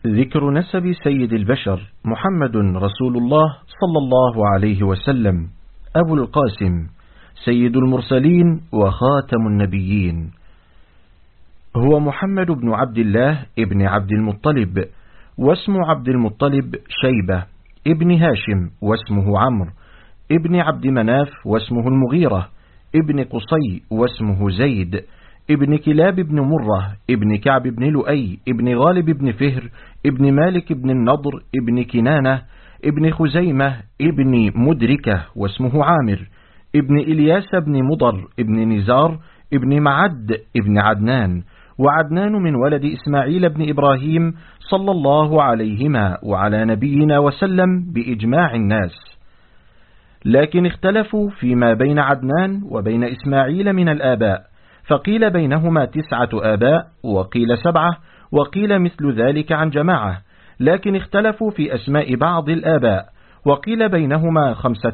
ذكر نسب سيد البشر محمد رسول الله صلى الله عليه وسلم أبو القاسم سيد المرسلين وخاتم النبيين. هو محمد بن عبد الله ابن عبد المطلب، واسم عبد المطلب شيبة ابن هاشم، واسمه عمرو ابن عبد مناف، واسمه المغيرة ابن قصي، واسمه زيد ابن كلاب بن مرة ابن كعب بن لؤي ابن غالب بن فهر ابن مالك بن النضر ابن كنانة ابن خزيمة ابن مدركة، واسمه عامر ابن إلياس بن مضر ابن نزار ابن معد ابن عدنان، وعدنان من ولد إسماعيل بن إبراهيم صلى الله عليهما وعلى نبينا وسلم بإجماع الناس، لكن اختلفوا فيما بين عدنان وبين إسماعيل من الآباء، فقيل بينهما 9 آباء، وقيل 7، وقيل مثل ذلك عن جماعة، لكن اختلفوا في أسماء بعض الآباء، وقيل بينهما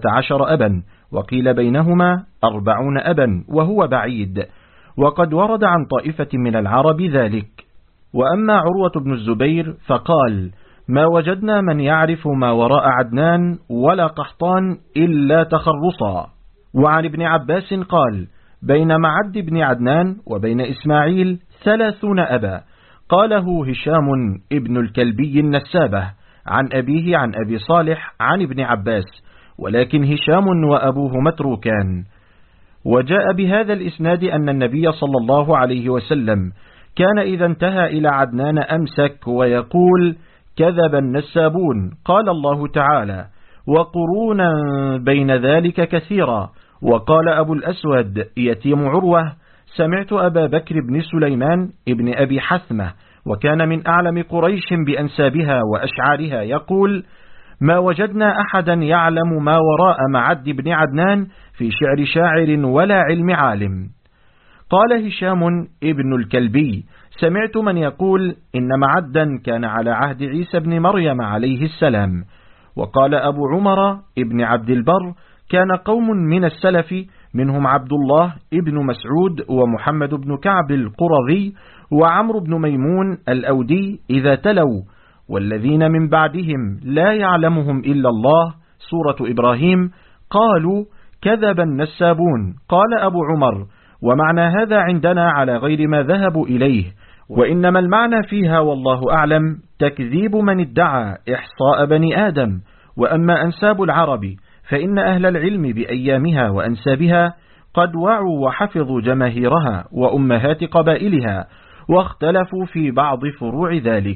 15 أبا، وقيل بينهما 40 أبا، وهو بعيد، وقد ورد عن طائفة من العرب ذلك. وأما عروة بن الزبير فقال: ما وجدنا من يعرف ما وراء عدنان ولا قحطان إلا تخرصا. وعن ابن عباس قال: بين معد بن عدنان وبين إسماعيل 30 أبا. قاله هشام ابن الكلبي النسابة عن أبيه عن أبي صالح عن ابن عباس، ولكن هشام وأبوه متروكان. وجاء بهذا الإسناد أن النبي صلى الله عليه وسلم كان إذا انتهى إلى عدنان أمسك ويقول: كذب النسابون. قال الله تعالى: وقرونا بين ذلك كثيرا. وقال أبو الأسود يتيم عروة: سمعت أبا بكر بن سليمان ابن أبي حثمة، وكان من أعلم قريش بأنسابها وأشعارها، يقول: ما وجدنا أحدا يعلم ما وراء معد بن عدنان في شعر شاعر ولا علم عالم. قال هشام ابن الكلبي: سمعت من يقول إن معدا كان على عهد عيسى بن مريم عليه السلام. وقال أبو عمر ابن عبد البر: كان قوم من السلف منهم عبد الله ابن مسعود ومحمد بن كعب القرظي وعمرو بن ميمون الأودي إذا تلوا: والذين من بعدهم لا يعلمهم إلا الله، سورة إبراهيم، قالوا: كذب النسابون. قال أبو عمر: ومعنى هذا عندنا على غير ما ذهبوا إليه، وإنما المعنى فيها والله أعلم تكذيب من ادعى إحصاء بني آدم. وأما أنساب العرب فإن أهل العلم بأيامها وأنسابها قد وعوا وحفظوا جماهيرها وأمهات قبائلها، واختلفوا في بعض فروع ذلك.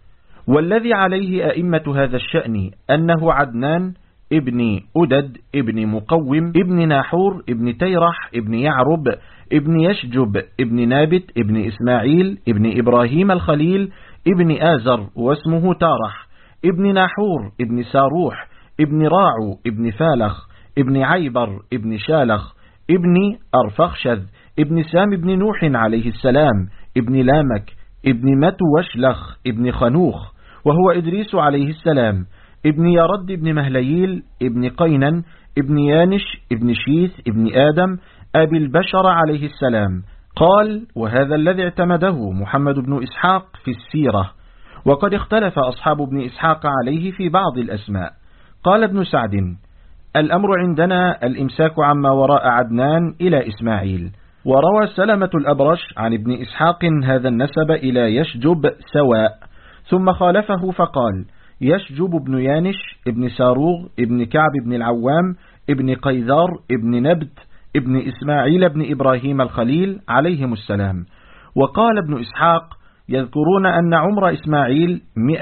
والذي عليه أئمة هذا الشأن أنه عدنان ابن أدد ابن مقوم ابن ناحور ابن تيرح ابن يعرب ابن يشجب ابن نابت ابن إسماعيل ابن إبراهيم الخليل ابن آزر، واسمه تارح ابن ناحور ابن ساروح ابن راعو ابن فالخ ابن عيبر ابن شالخ ابن أرفخشذ ابن سام ابن نوح عليه السلام ابن لامك ابن متوشلخ ابن خنوخ، وهو إدريس عليه السلام ابن يرد ابن مهليل ابن قينن ابن يانش ابن شيث ابن آدم أبي البشر عليه السلام. قال: وهذا الذي اعتمده محمد بن إسحاق في السيرة، وقد اختلف أصحاب ابن إسحاق عليه في بعض الأسماء. قال ابن سعد: الأمر عندنا الإمساك عما وراء عدنان إلى إسماعيل. وروى سلمة الأبرش عن ابن إسحاق هذا النسب إلى يشجب سواء، ثم خالفه فقال: يشجب بن يانش ابن ساروغ ابن كعب بن العوام ابن قيذار ابن نبت ابن إسماعيل بن إبراهيم الخليل عليهم السلام. وقال ابن إسحاق: يذكرون أن عمر إسماعيل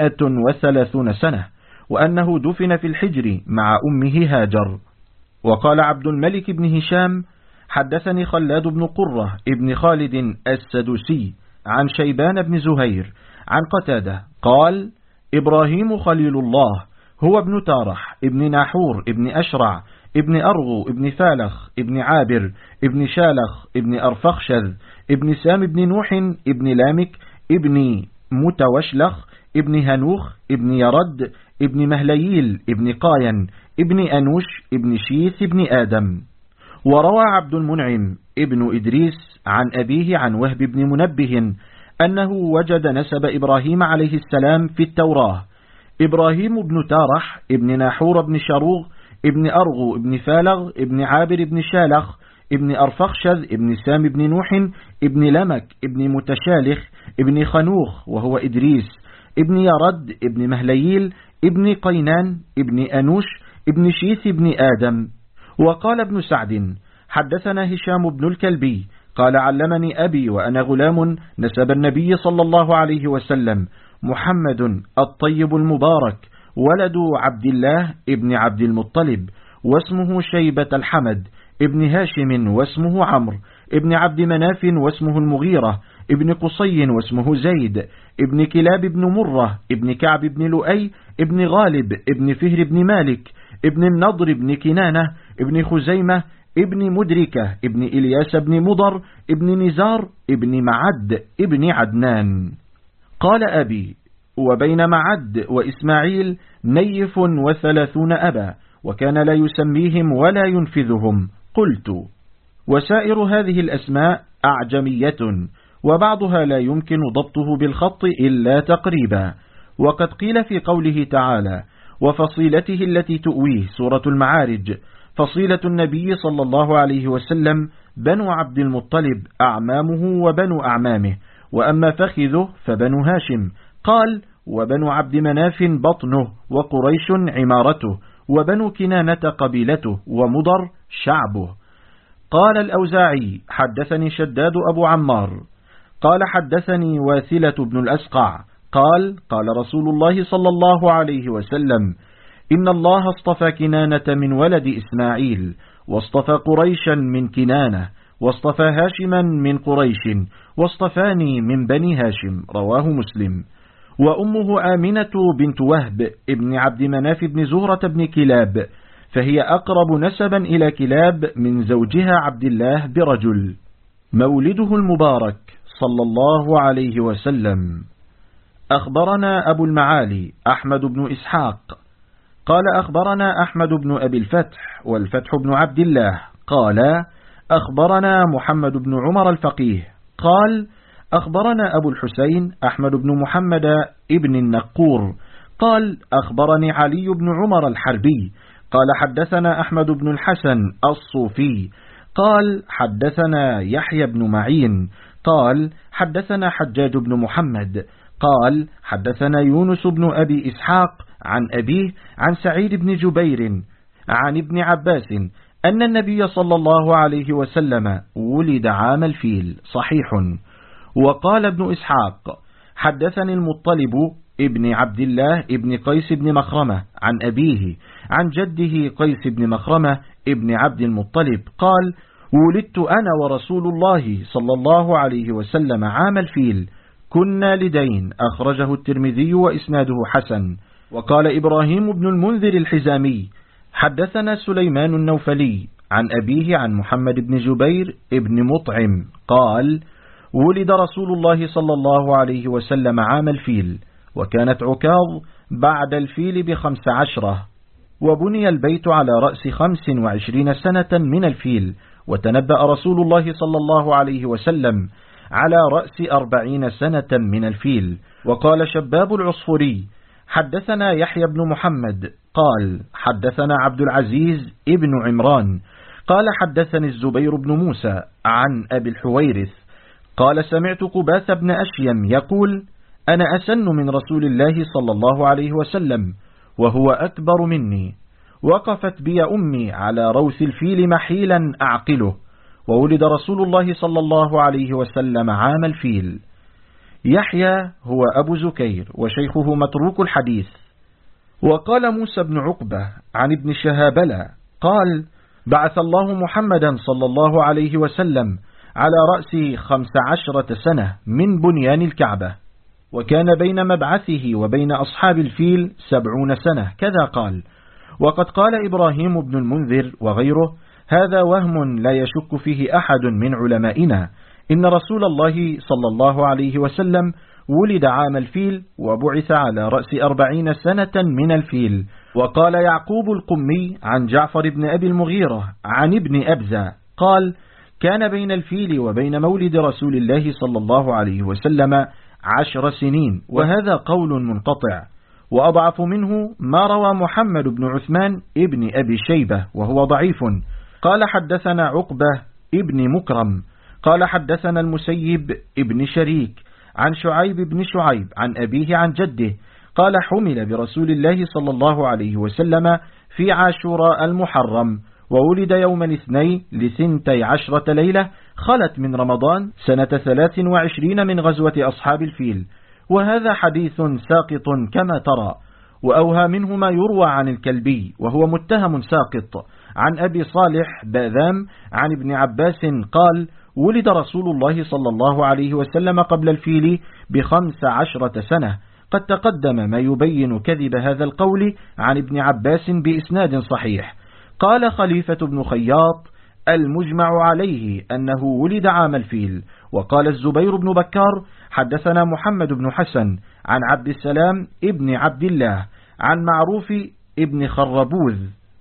130 سنة، وأنه دفن في الحجر مع أمه هاجر. وقال عبد الملك بن هشام: حدثني خلاد بن قرة ابن خالد السدوسي عن شيبان بن زهير عن قتادة قال: إبراهيم خليل الله هو ابن تارح ابن ناحور ابن أشرع ابن أرغو ابن فالخ ابن عابر ابن شالخ ابن أرفخشذ ابن سام ابن نوح ابن لامك ابن متوشلخ ابن هنوخ ابن يرد ابن مهليل ابن قاين ابن أنوش ابن شيث ابن آدم. وروى عبد المنعم ابن إدريس عن أبيه عن وهب بن منبه أنه وجد نسب إبراهيم عليه السلام في التوراة: إبراهيم بن تارح ابن ناحور بن شروغ ابن أرغو ابن فالغ ابن عابر ابن شالخ ابن أرفخشذ ابن سام ابن نوح ابن لمك ابن متشالخ ابن خنوخ وهو إدريس ابن يرد ابن مهليل ابن قينان ابن أنوش ابن شيث ابن آدم. وقال ابن سعد: حدثنا هشام بن الكلبي قال: علمني أبي وأنا غلام نسب النبي صلى الله عليه وسلم محمد الطيب المبارك ولد عبد الله ابن عبد المطلب، واسمه شيبة الحمد ابن هاشم، واسمه عمرو ابن عبد مناف، واسمه المغيرة ابن قصي، واسمه زيد ابن كلاب ابن مرة ابن كعب ابن لؤي ابن غالب ابن فهر ابن مالك ابن النضر ابن كنانة ابن خزيمة ابن مدركة ابن إلياس ابن مضر ابن نزار ابن معد ابن عدنان. قال أبي: وبين معد وإسماعيل نيف 30 أبا، وكان لا يسميهم ولا ينفذهم. قلت: وسائر هذه الأسماء أعجمية، وبعضها لا يمكن ضبطه بالخط إلا تقريبا. وقد قيل في قوله تعالى: وفصيلته التي تؤويه، سورة المعارج: فصيلة النبي صلى الله عليه وسلم بنو عبد المطلب أعمامه وبنو أعمامه، وأما فخذه فبنو هاشم. قال: وبنو عبد مناف بطنه، وقريش عمارته، وبنو كنانة قبيلته، ومضر شعبه. قال الأوزاعي: حدثني شداد أبو عمار قال: حدثني واثلة بن الأسقع قال: قال رسول الله صلى الله عليه وسلم: إن الله اصطفى كنانة من ولد إسماعيل، واصطفى قريشا من كنانة، واصطفى هاشما من قريش، واصطفاني من بني هاشم. رواه مسلم. وأمه آمنة بنت وهب ابن عبد مناف بن زهرة بن كلاب، فهي أقرب نسبا إلى كلاب من زوجها عبد الله برجل. مولده المبارك صلى الله عليه وسلم. أخبرنا أبو المعالي أحمد بن إسحاق قال: أخبرنا أحمد بن أبي الفتح والفتح بن عبد الله قال: أخبرنا محمد بن عمر الفقيه قال: أخبرنا أبو الحسين أحمد بن محمد ابن النقور قال: أخبرني علي بن عمر الحربي قال: حدثنا أحمد بن الحسن الصوفي قال: حدثنا يحيى بن معين قال: حدثنا حجاج بن محمد قال: حدثنا يونس بن أبي إسحاق عن أبيه عن سعيد بن جبير عن ابن عباس أن النبي صلى الله عليه وسلم ولد عام الفيل. صحيح. وقال ابن إسحاق: حدثني المطلب ابن عبد الله ابن قيس بن مخرمة عن أبيه عن جده قيس بن مخرمة ابن عبد المطلب قال: ولدت أنا ورسول الله صلى الله عليه وسلم عام الفيل، كنا لدين. أخرجه الترمذي وإسناده حسن. وقال إبراهيم بن المنذر الحزامي: حدثنا سليمان النوفلي عن أبيه عن محمد بن جبير ابن مطعم قال: ولد رسول الله صلى الله عليه وسلم عام الفيل، وكانت عكاظ بعد الفيل ب15، وبني البيت على رأس 25 سنة من الفيل، وتنبأ رسول الله صلى الله عليه وسلم على رأس 40 سنة من الفيل. وقال شباب العصفوري: حدثنا يحيى بن محمد قال: حدثنا عبد العزيز ابن عمران قال: حدثني الزبير بن موسى عن أبي الحويرث قال: سمعت قباث بن أشيم يقول: أنا أسن من رسول الله صلى الله عليه وسلم وهو أكبر مني، وقفت بي أمي على روث الفيل محيلا أعقله، وولد رسول الله صلى الله عليه وسلم عام الفيل. يحيى هو أبو زكير وشيخه متروك الحديث. وقال موسى بن عقبة عن ابن شهابلة قال: بعث الله محمدا صلى الله عليه وسلم على رأس 15 سنة من بنيان الكعبة، وكان بين مبعثه وبين أصحاب الفيل 70 سنة، كذا قال. وقد قال إبراهيم بن المنذر وغيره: هذا وهم لا يشك فيه أحد من علمائنا، إن رسول الله صلى الله عليه وسلم ولد عام الفيل وبعث على رأس 40 سنة من الفيل. وقال يعقوب القمي عن جعفر بن أبي المغيرة عن ابن أبزة قال: كان بين الفيل وبين مولد رسول الله صلى الله عليه وسلم 10 سنين، وهذا قول منقطع. وأضعف منه ما روى محمد بن عثمان ابن أبي شيبة وهو ضعيف. قال حدثنا عقبة ابن مكرم قال حدثنا المسيب ابن شريك عن شعيب بن شعيب عن أبيه عن جده قال حمل برسول الله صلى الله عليه وسلم في عاشوراء المحرم، وولد يوم الاثنين ل12 ليلة خلت من رمضان سنة 23 من غزوة أصحاب الفيل. وهذا حديث ساقط كما ترى، وأوهى منه ما يروى عن الكلبي وهو متهم ساقط عن أبي صالح باذام عن ابن عباس قال ولد رسول الله صلى الله عليه وسلم قبل الفيل ب15 سنة. قد تقدم ما يبين كذب هذا القول عن ابن عباس بإسناد صحيح. قال خليفة بن خياط المجمع عليه أنه ولد عام الفيل. وقال الزبير بن بكار حدثنا محمد بن حسن عن عبد السلام ابن عبد الله عن معروف ابن خربوذ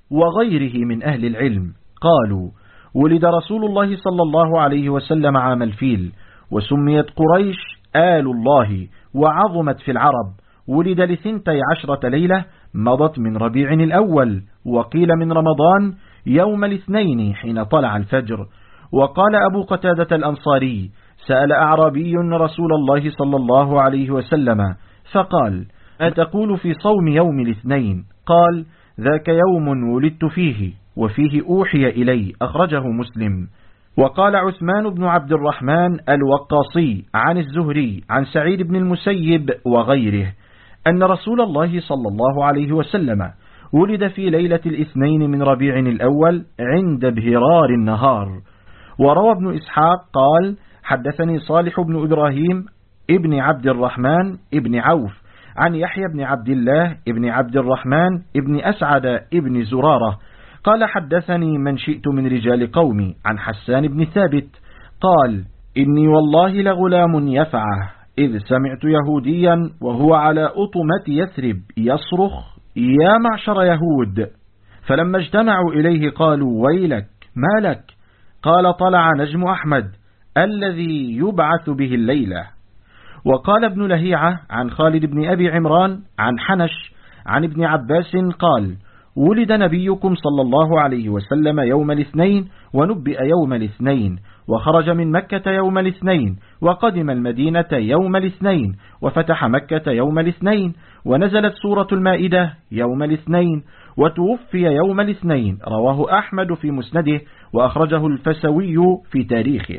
وغيره من أهل العلم قالوا ولد رسول الله صلى الله عليه وسلم عام الفيل، وسميت قريش آل الله وعظمت في العرب. ولد ل12 ليلة مضت من ربيع الأول، وقيل من رمضان يوم الاثنين حين طلع الفجر. وقال أبو قتادة الأنصاري سأل أعرابي رسول الله صلى الله عليه وسلم فقال أتقول في صوم يوم الاثنين؟ قال ذاك يوم ولدت فيه وفيه أوحي إلي، أخرجه مسلم. وقال عثمان بن عبد الرحمن الوقاصي عن الزهري عن سعيد بن المسيب وغيره أن رسول الله صلى الله عليه وسلم ولد في ليلة الاثنين من ربيع الأول عند بهرار النهار. وروى ابن إسحاق قال حدثني صالح بن إبراهيم ابن عبد الرحمن ابن عوف عن يحيى بن عبد الله ابن عبد الرحمن ابن أسعد ابن زرارة قال حدثني من شئت من رجال قومي عن حسان بن ثابت قال إني والله لغلام يفعه إذ سمعت يهوديا وهو على أطمة يثرب يصرخ يا معشر يهود، فلما اجتمعوا إليه قالوا ويلك ما لك؟ قال طلع نجم أحمد الذي يبعث به الليلة. وقال ابن لهيعة عن خالد بن أبي عمران عن حنش عن ابن عباس قال ولد نبيكم صلى الله عليه وسلم يوم الاثنين ونبئ يوم الاثنين، وخرج من مكة يوم الاثنين، وقدم المدينة يوم الاثنين، وفتح مكة يوم الاثنين، ونزلت سورة المائدة يوم الاثنين، وتوفي يوم الاثنين. رواه أحمد في مسنده وأخرجه الفسوي في تاريخه.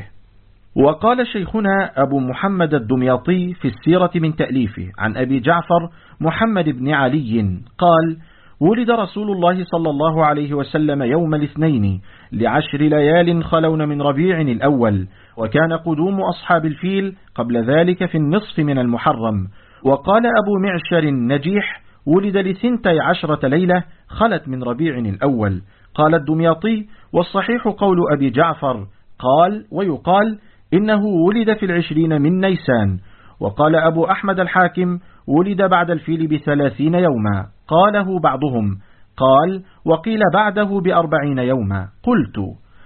وقال شيخنا أبو محمد الدمياطي في السيرة من تأليفه عن أبي جعفر محمد بن علي قال ولد رسول الله صلى الله عليه وسلم يوم الاثنين ل10 ليال خلون من ربيع الأول، وكان قدوم أصحاب الفيل قبل ذلك في النصف من المحرم. وقال أبو معشر النجيح ولد ل12 ليلة خلت من ربيع الأول. قال الدمياطي والصحيح قول أبي جعفر قال ويقال إنه ولد في 20 من نيسان. وقال أبو أحمد الحاكم ولد بعد الفيل ب30 يوما، قاله بعضهم قال وقيل بعده ب40 يوما. قلت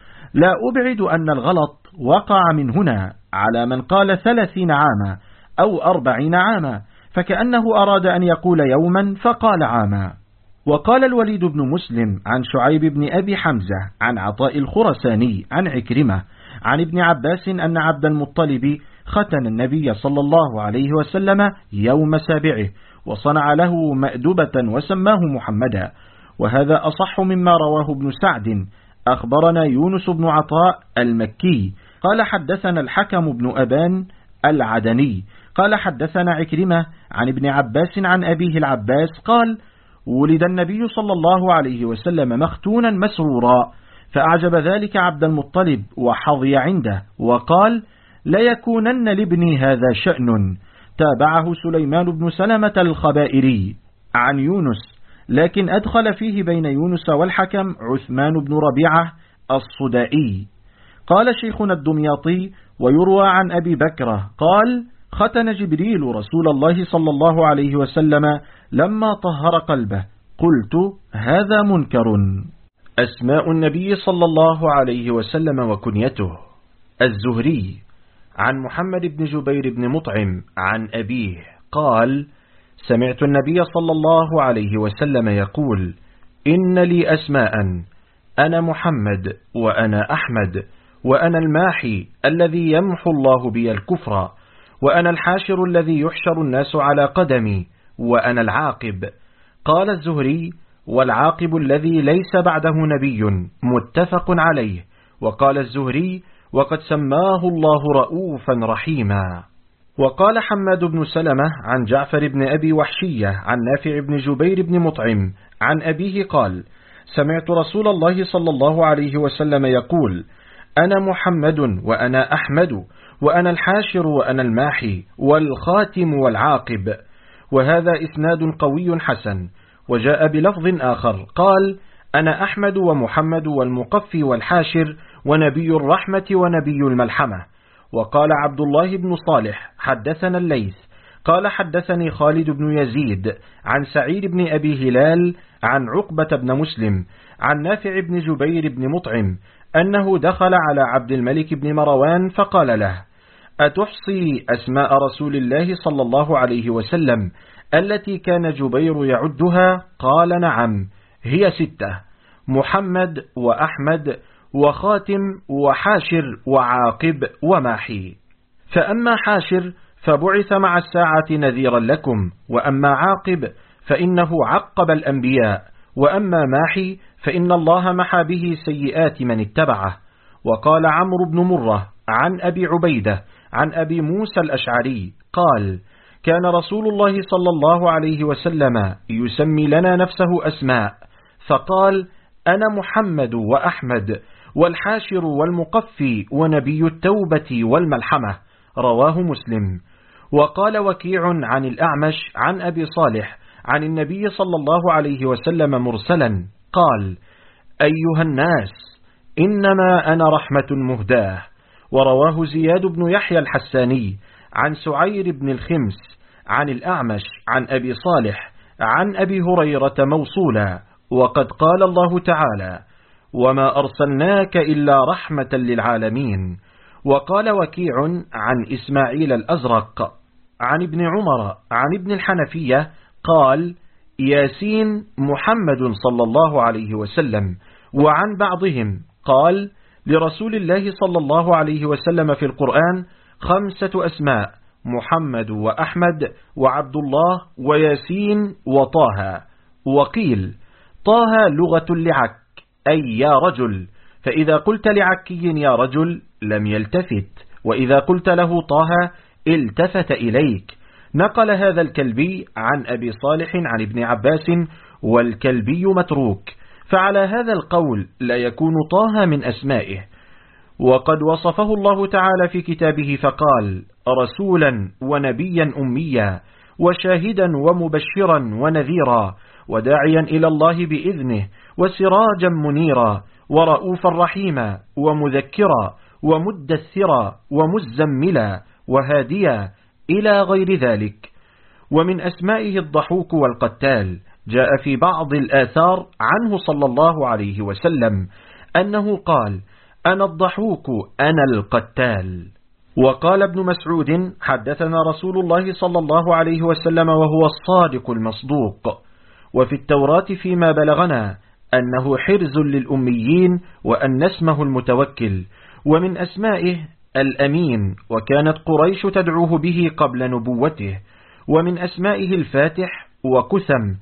لا أبعد أن الغلط وقع من هنا على من قال 30 عاما أو 40 عاما، فكأنه أراد أن يقول يوما فقال عاما. وقال الوليد بن مسلم عن شعيب بن أبي حمزة عن عطاء الخرساني عن عكرمة عن ابن عباس أن عبد المطلب ختن النبي صلى الله عليه وسلم يوم سابعه، وصنع له مأدبة وسماه محمدا. وهذا أصح مما رواه ابن سعد. أخبرنا يونس بن عطاء المكي قال حدثنا الحكم بن أبان العدني قال حدثنا عكرمة عن ابن عباس عن أبيه العباس قال ولد النبي صلى الله عليه وسلم مختونا مسرورا، فأعجب ذلك عبد المطلب وحظي عنده، وقال ليكونن لابني هذا شأن. تابعه سليمان بن سلمة الخبائري عن يونس، لكن أدخل فيه بين يونس والحكم عثمان بن ربيعة الصدائي. قال شيخنا الدمياطي ويروى عن أبي بكرة قال ختن جبريل رسول الله صلى الله عليه وسلم لما طهر قلبه. قلت هذا منكر. أسماء النبي صلى الله عليه وسلم وكنيته. الزهري عن محمد بن جبير بن مطعم عن أبيه قال: سمعت النبي صلى الله عليه وسلم يقول: إن لي أسماء، أنا محمد وأنا أحمد وأنا الماحي الذي يمحو الله بي الكفر، وأنا الحاشر الذي يحشر الناس على قدمي، وأنا العاقب. قال الزهري: والعاقب الذي ليس بعده نبي، متفق عليه. وقال الزهري: وقد سماه الله رؤوفا رحيما. وقال حماد بن سلمة عن جعفر بن أبي وحشية عن نافع بن جبير بن مطعم عن أبيه قال: سمعت رسول الله صلى الله عليه وسلم يقول: أنا محمد وأنا أحمد وأنا الحاشر وأنا الماحي والخاتم والعاقب. وهذا إسناد قوي حسن. وجاء بلفظ آخر قال: أنا أحمد ومحمد والمقفي والحاشر ونبي الرحمة ونبي الملحمة. وقال عبد الله بن صالح: حدثنا الليث قال: حدثني خالد بن يزيد عن سعيد بن أبي هلال عن عقبة بن مسلم عن نافع بن جبير بن مطعم أنه دخل على عبد الملك بن مروان فقال له: أتحصي أسماء رسول الله صلى الله عليه وسلم التي كان جبير يعدها؟ قال: نعم، هي 6: محمد وأحمد وخاتم وحاشر وعاقب وماحي. فأما حاشر فبعث مع الساعة نذيرا لكم، وأما عاقب فإنه عقب الأنبياء، وأما ماحي فإن الله محى به سيئات من اتبعه. وقال عمرو بن مرة عن أبي عبيدة عن أبي موسى الأشعري قال: كان رسول الله صلى الله عليه وسلم يسمي لنا نفسه أسماء، فقال: أنا محمد وأحمد والحاشر والمقفي ونبي التوبة والملحمة. رواه مسلم. وقال وكيع عن الأعمش عن أبي صالح عن النبي صلى الله عليه وسلم مرسلا قال: أيها الناس، إنما أنا رحمة مهداة. ورواه زياد بن يحيى الحساني عن سعير بن الخمس عن الأعمش عن أبي صالح عن أبي هريرة موصولا: وقد قال الله تعالى: وما أرسلناك إلا رحمة للعالمين. وقال وكيع عن إسماعيل الأزرق عن ابن عمر عن ابن الحنفية قال: ياسين محمد صلى الله عليه وسلم. وعن بعضهم قال: لرسول الله صلى الله عليه وسلم في القرآن 5 أسماء: محمد وأحمد وعبد الله وياسين وطه. وقيل: طه لغة لعك، أي يا رجل، فإذا قلت لعكي يا رجل لم يلتفت، وإذا قلت له طه التفت إليك. نقل هذا الكلبي عن أبي صالح عن ابن عباس، والكلبي متروك، فعلى هذا القول لا يكون طه من أسمائه. وقد وصفه الله تعالى في كتابه فقال: رسولا ونبيا أميا وشاهدا ومبشرا ونذيرا وداعيا إلى الله بإذنه وسراجا منيرا ورؤوفا رحيما ومذكرا ومدثرا ومزملا وهاديا إلى غير ذلك. ومن أسمائه الضحوك والقتال. جاء في بعض الآثار عنه صلى الله عليه وسلم أنه قال: أنا الضحوك أنا القتال. وقال ابن مسعود: حدثنا رسول الله صلى الله عليه وسلم وهو الصادق المصدوق. وفي التوراة فيما بلغنا أنه حرز للأميين وأن اسمه المتوكل. ومن أسمائه الأمين، وكانت قريش تدعوه به قبل نبوته. ومن أسمائه الفاتح وكثم.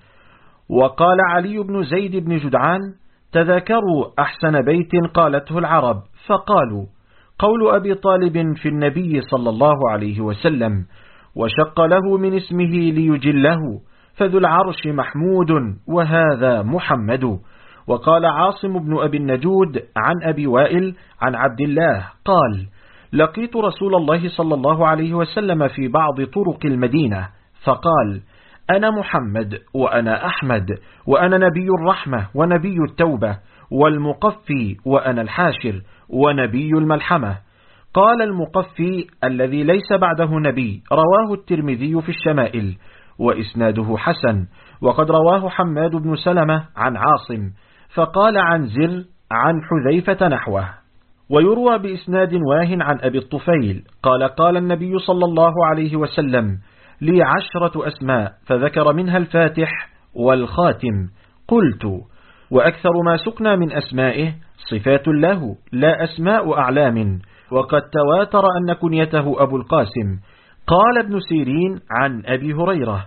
وقال علي بن زيد بن جدعان: تذاكروا أحسن بيت قالته العرب، فقالوا: قول أبي طالب في النبي صلى الله عليه وسلم، وشق له من اسمه ليجله، فذو العرش محمود وهذا محمد. وقال عاصم بن أبي النجود عن أبي وائل عن عبد الله قال: لقيت رسول الله صلى الله عليه وسلم في بعض طرق المدينة فقال: أنا محمد وأنا أحمد وأنا نبي الرحمة ونبي التوبة والمقفي وأنا الحاشر ونبي الملحمة. قال: المقفي الذي ليس بعده نبي. رواه الترمذي في الشمائل، وإسناده حسن. وقد رواه حماد بن سلمة عن عاصم فقال عن زر عن حذيفة نحوه. ويروى بإسناد واه عن أبي الطفيل قال النبي صلى الله عليه وسلم: لي 10 أسماء، فذكر منها الفاتح والخاتم. قلت: وأكثر ما سقنا من أسمائه صفات له لا أسماء أعلام، وقد تواتر أن كنيته أبو القاسم. قال ابن سيرين عن أبي هريرة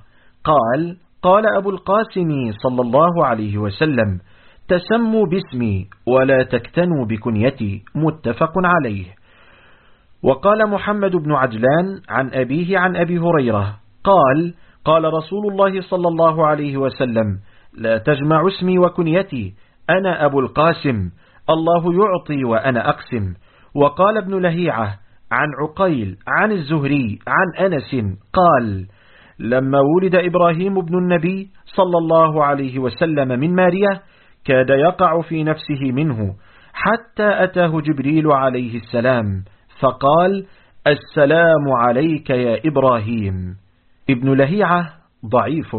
قال أبو القاسم صلى الله عليه وسلم: تسموا باسمي ولا تكتنوا بكنيتي. متفق عليه. وقال محمد بن عجلان عن أبيه عن أبي هريرة قال رسول الله صلى الله عليه وسلم: لا تجمع اسمي وكنيتي، أنا أبو القاسم، الله يعطي وأنا أقسم. وقال ابن لهيعة عن عقيل عن الزهري عن أنس قال: لما ولد إبراهيم بن النبي صلى الله عليه وسلم من ماريا كاد يقع في نفسه منه، حتى أتاه جبريل عليه السلام فقال: السلام عليك يا إبراهيم. ابن لهيعة ضعيف.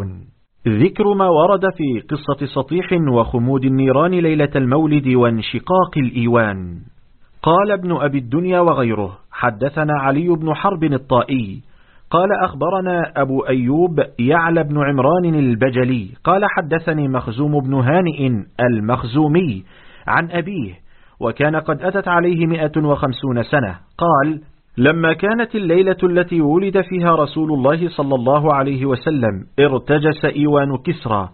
ذكر ما ورد في قصة سطيح وخمود النيران ليلة المولد وانشقاق الإيوان. قال ابن أبي الدنيا وغيره: حدثنا علي بن حرب الطائي قال أخبرنا أبو أيوب يعلى بن عمران البجلي قال حدثني مخزوم بن هانئ المخزومي عن أبيه، وكان قد أتت عليه 150 سنة. قال: لما كانت الليلة التي ولد فيها رسول الله صلى الله عليه وسلم ارتجس إيوان كسرى،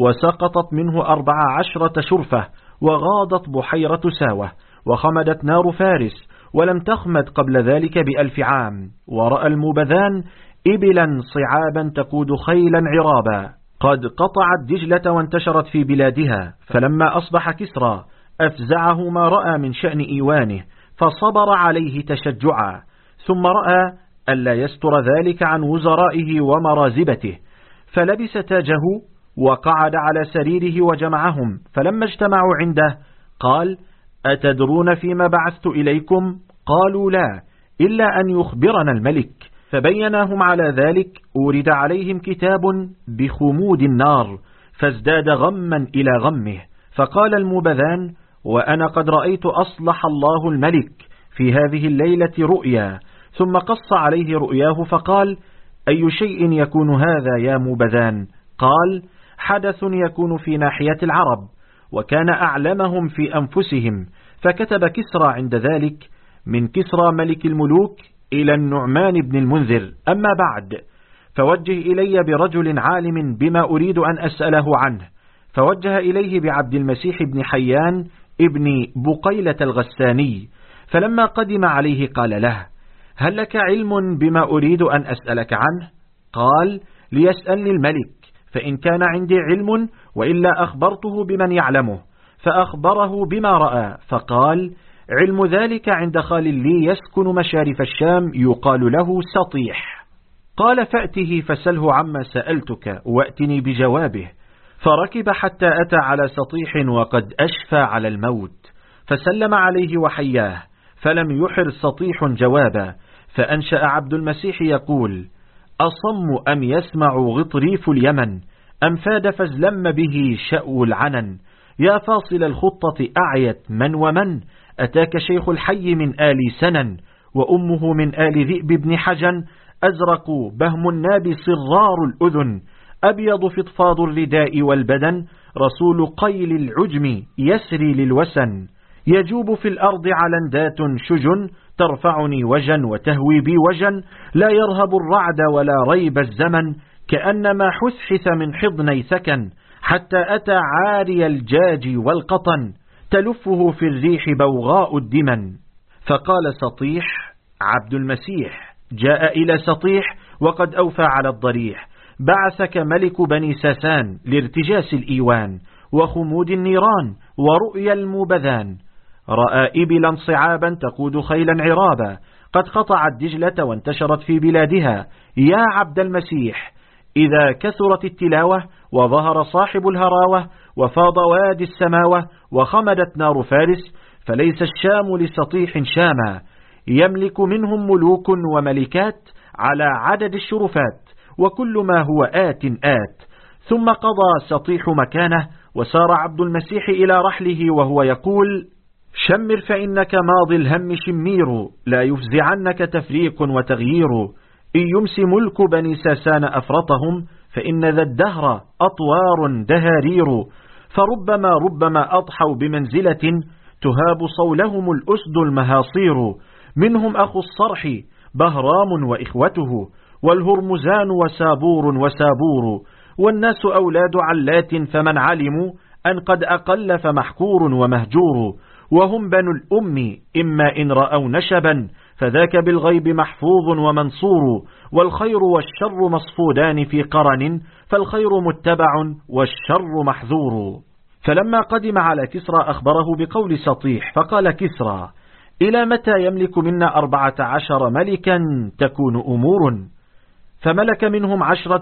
وسقطت منه 14 شرفة، وغاضت بحيرة ساوة، وخمدت نار فارس، ولم تخمد قبل ذلك ب1000 عام. ورأى الموبذان إبلا صعابا تقود خيلا عرابا قد قطعت دجلة وانتشرت في بلادها. فلما أصبح كسرى أفزعه ما رأى من شأن إيوانه، فصبر عليه تشجعا، ثم رأى ألا يستر ذلك عن وزرائه ومرازبته، فلبس تاجه وقعد على سريره وجمعهم. فلما اجتمعوا عنده قال: أتدرون فيما بعثت إليكم؟ قالوا: لا، إلا أن يخبرنا الملك. فبيناهم على ذلك أورد عليهم كتاب بخمود النار، فازداد غما إلى غمه. فقال الموبذان: وأنا قد رأيت أصلح الله الملك في هذه الليلة رؤيا. ثم قص عليه رؤياه فقال: أي شيء يكون هذا يا موبذان؟ قال: حدث يكون في ناحية العرب، وكان أعلمهم في أنفسهم. فكتب كسرى عند ذلك: من كسرى ملك الملوك إلى النعمان بن المنذر. أما بعد، فوجه إلي برجل عالم بما أريد أن أسأله عنه. فوجه إليه بعبد المسيح بن حيان ابن بقيلة الغساني. فلما قدم عليه قال له: هل لك علم بما أريد أن أسألك عنه؟ قال: ليسألني الملك، فإن كان عندي علم، وإلا أخبرته بمن يعلمه. فأخبره بما رأى، فقال: علم ذلك عند خال لي يسكن مشارف الشام يقال له سطيح. قال: فأته فسله عما سألتك وأتني بجوابه. فركب حتى أتى على سطيح وقد أشفى على الموت، فسلم عليه وحياه، فلم يحر سطيح جوابا. فأنشأ عبد المسيح يقول: أصم أم يسمع غطريف اليمن، أم فاد فازلم به شأو العنن. يا فاصل الخطة أعيت من ومن، أتاك شيخ الحي من آل سنن، وأمه من آل ذئب بن حجن. أزرق بهم الناب صرار الأذن، أبيض فضفاض الرداء والبدن. رسول قيل العجم يسري للوسن، يجوب في الأرض علندات شجن. ترفعني وجن وتهوي بي وجن، لا يرهب الرعد ولا ريب الزمن. كأنما حثحث من حضني سكن، حتى أتى عاري الجاج والقطن. تلفه في الريح بوغاء الدمن. فقال سطيح: عبد المسيح جاء إلى سطيح وقد أوفى على الضريح. بعثك ملك بني ساسان لارتجاس الإيوان وخمود النيران ورؤيا الموبذان. رأى إبلا صعابا تقود خيلا عرابا قد قطعت دجلة وانتشرت في بلادها. يا عبد المسيح، إذا كثرت التلاوة وظهر صاحب الهراوة وفاض وادي السماوة وخمدت نار فارس، فليس الشام لسطيح شاما، يملك منهم ملوك وملكات على عدد الشرفات، وكل ما هو آت. ثم قضى سطيح مكانه وسار عبد المسيح إلى رحله وهو يقول: شمر فإنك ماضي الهم شمير، لا يفزعنك تفريق وتغيير، إن يمس ملك بني ساسان أفرطهم، فإن ذا الدهر أطوار دهارير، فربما أضحوا بمنزلة تهاب صولهم الأسد المهاصير، منهم أخو الصرح بهرام وإخوته، والهرمزان وسابور، والناس أولاد علات، فمن علموا أن قد أقل فمحكور ومهجور، وهم بنو الأم إما إن رأوا نشبا، فذاك بالغيب محفوظ ومنصور، والخير والشر مصفودان في قرن، فالخير متبع والشر محذور. فلما قدم على كسرى أخبره بقول سطيح، فقال كسرى: إلى متى يملك منا 14 ملكا تكون أمور؟ فملك منهم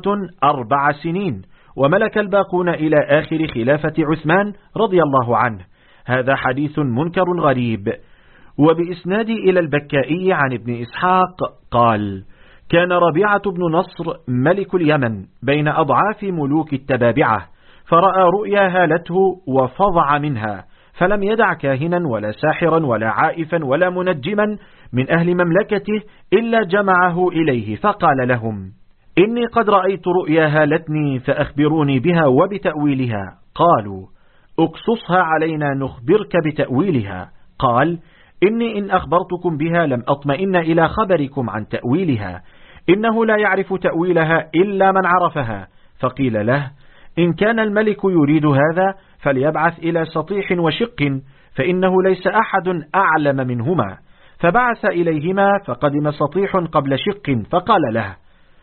4 سنين، وملك الباقون إلى آخر خلافة عثمان رضي الله عنه. هذا حديث منكر غريب. وبإسناد إلى البكائي عن ابن إسحاق قال: كان ربيعة بن نصر ملك اليمن بين أضعاف ملوك التبابعة، فرأى رؤيا هالته وفظع منها، فلم يدع كاهنا ولا ساحرا ولا عائفا ولا منجما من أهل مملكته إلا جمعه إليه، فقال لهم: إني قد رأيت رؤيا هالتني، فأخبروني بها وبتأويلها. قالوا: اقصصها علينا نخبرك بتأويلها. قال: إني إن أخبرتكم بها لم أطمئن إلى خبركم عن تأويلها، إنه لا يعرف تأويلها إلا من عرفها. فقيل له: إن كان الملك يريد هذا فليبعث إلى سطيح وشق، فإنه ليس أحد أعلم منهما. فبعث إليهما، فقدم سطيح قبل شق، فقال له: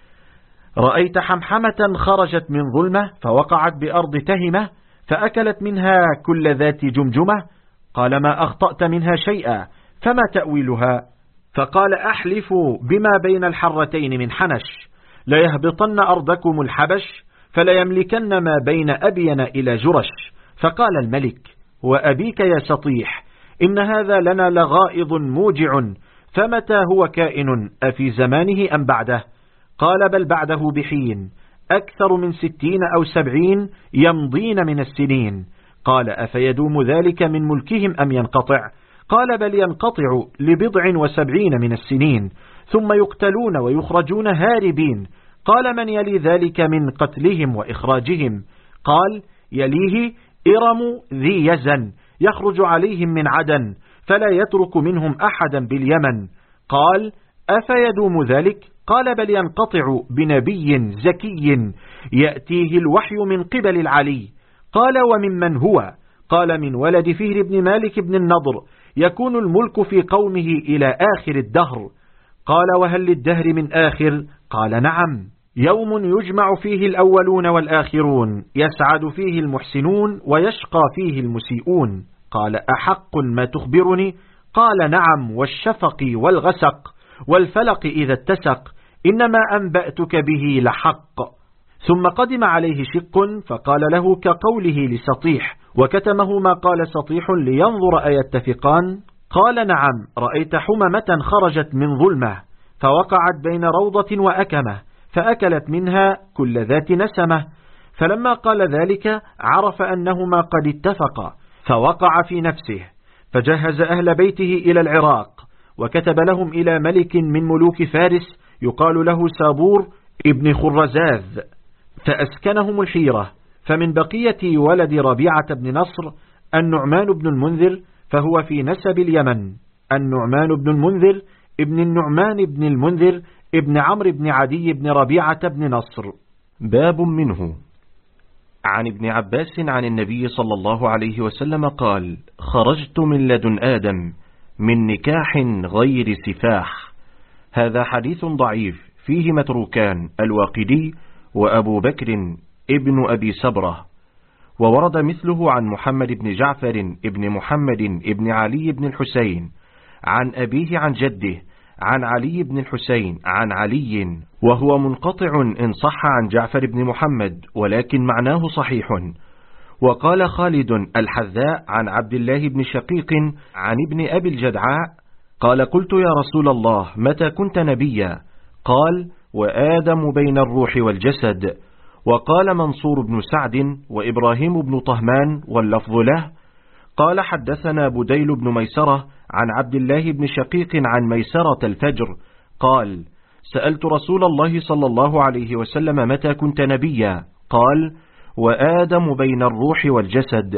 رأيت حمحمة خرجت من ظلمة فوقعت بأرض تهمة، فأكلت منها كل ذات جمجمة. قال: ما أخطأت منها شيئا، فما تأويلها؟ فقال: أحلف بما بين الحرتين من حنش، ليهبطن أرضكم الحبش، فليملكن ما بين أبين إلى جرش. فقال الملك: وأبيك يا سطيح، إن هذا لنا لغائض موجع، فمتى هو كائن، أفي زمانه أم بعده؟ قال: بل بعده بحين، أكثر من 60 أو 70 يمضين من السنين. قال: أفيدوم ذلك من ملكهم أم ينقطع؟ قال: بل ينقطع ل70 من السنين، ثم يقتلون ويخرجون هاربين. قال: من يلي ذلك من قتلهم وإخراجهم؟ قال: يليه إرم ذي يزن، يخرج عليهم من عدن، فلا يترك منهم أحدا باليمن. قال: أفيدوم ذلك؟ قال: بل ينقطع بنبي زكي يأتيه الوحي من قبل العلي. قال: وممن هو؟ قال: من ولد فهر بن مالك بن النضر، يكون الملك في قومه إلى آخر الدهر. قال: وهل للدهر من آخر؟ قال: نعم، يوم يجمع فيه الأولون والآخرون، يسعد فيه المحسنون ويشقى فيه المسيئون. قال: أحق ما تخبرني؟ قال: نعم، والشفق والغسق والفلق إذا اتسق، إنما أنبأتك به لحق. ثم قدم عليه شق، فقال له كقوله لسطيح، وكتمه ما قال سطيح لينظر أيتفقان. قال: نعم، رأيت حممة خرجت من ظلمة، فوقعت بين روضة وأكمة، فأكلت منها كل ذات نسمة. فلما قال ذلك عرف أنهما قد اتفقا، فوقع في نفسه، فجهز أهل بيته إلى العراق، وكتب لهم إلى ملك من ملوك فارس يقال له سابور ابن خرزاذ، فأسكنهم الحيرة. فمن بقية ولد ربيعة بن نصر النعمان بن المنذر، فهو في نسب اليمن. النعمان بن المنذر ابن النعمان بن المنذر ابن عمرو بن عدي بن ربيعة بن نصر. باب منه. عن ابن عباس عن النبي صلى الله عليه وسلم قال: خرجت من لدن آدم من نكاح غير سفاح. هذا حديث ضعيف فيه متروكان، الواقدي وأبو بكر ابن أبي سبرة. وورد مثله عن محمد بن جعفر ابن محمد ابن علي بن الحسين عن أبيه عن جده عن علي بن الحسين عن علي، وهو منقطع إن صح عن جعفر بن محمد، ولكن معناه صحيح. وقال خالد الحذاء عن عبد الله بن شقيق عن ابن أبي الجدعاء قال: قلت يا رسول الله متى كنت نبيا؟ قال: وآدم بين الروح والجسد، وقال منصور بن سعد وإبراهيم بن طهمان واللفظ له قال حدثنا بديل بن ميسرة عن عبد الله بن شقيق عن ميسرة الفجر قال سألت رسول الله صلى الله عليه وسلم متى كنت نبيا؟ قال وآدم بين الروح والجسد.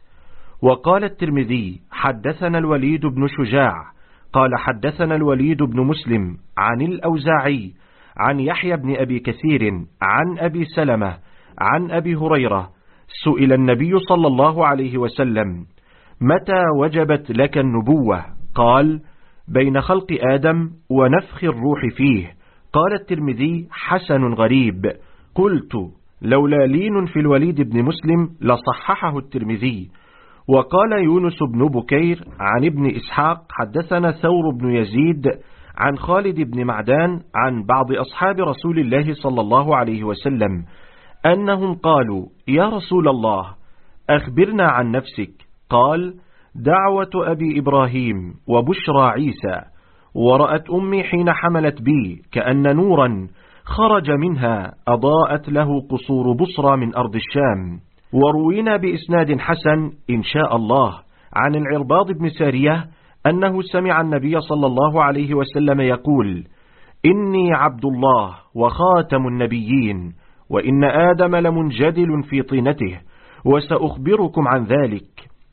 وقال الترمذي حدثنا الوليد بن شجاع قال حدثنا الوليد بن مسلم عن الأوزاعي عن يحيى بن أبي كثير عن أبي سلمة عن أبي هريرة سئل النبي صلى الله عليه وسلم متى وجبت لك النبوة؟ قال بين خلق آدم ونفخ الروح فيه. قال الترمذي حسن غريب. قلت لولا لين في الوليد بن مسلم لصححه الترمذي. وقال يونس بن بكير عن ابن إسحاق حدثنا ثور بن يزيد عن خالد بن معدان عن بعض أصحاب رسول الله صلى الله عليه وسلم أنهم قالوا يا رسول الله أخبرنا عن نفسك. قال دعوة أبي إبراهيم وبشرى عيسى. ورأت أمي حين حملت بي كأن نورا خرج منها أضاءت له قصور بصرى من أرض الشام. وروينا بإسناد حسن إن شاء الله عن العرباض بن سارية أنه سمع النبي صلى الله عليه وسلم يقول إني عبد الله وخاتم النبيين وإن آدم لمنجدل في طينته وسأخبركم عن ذلك.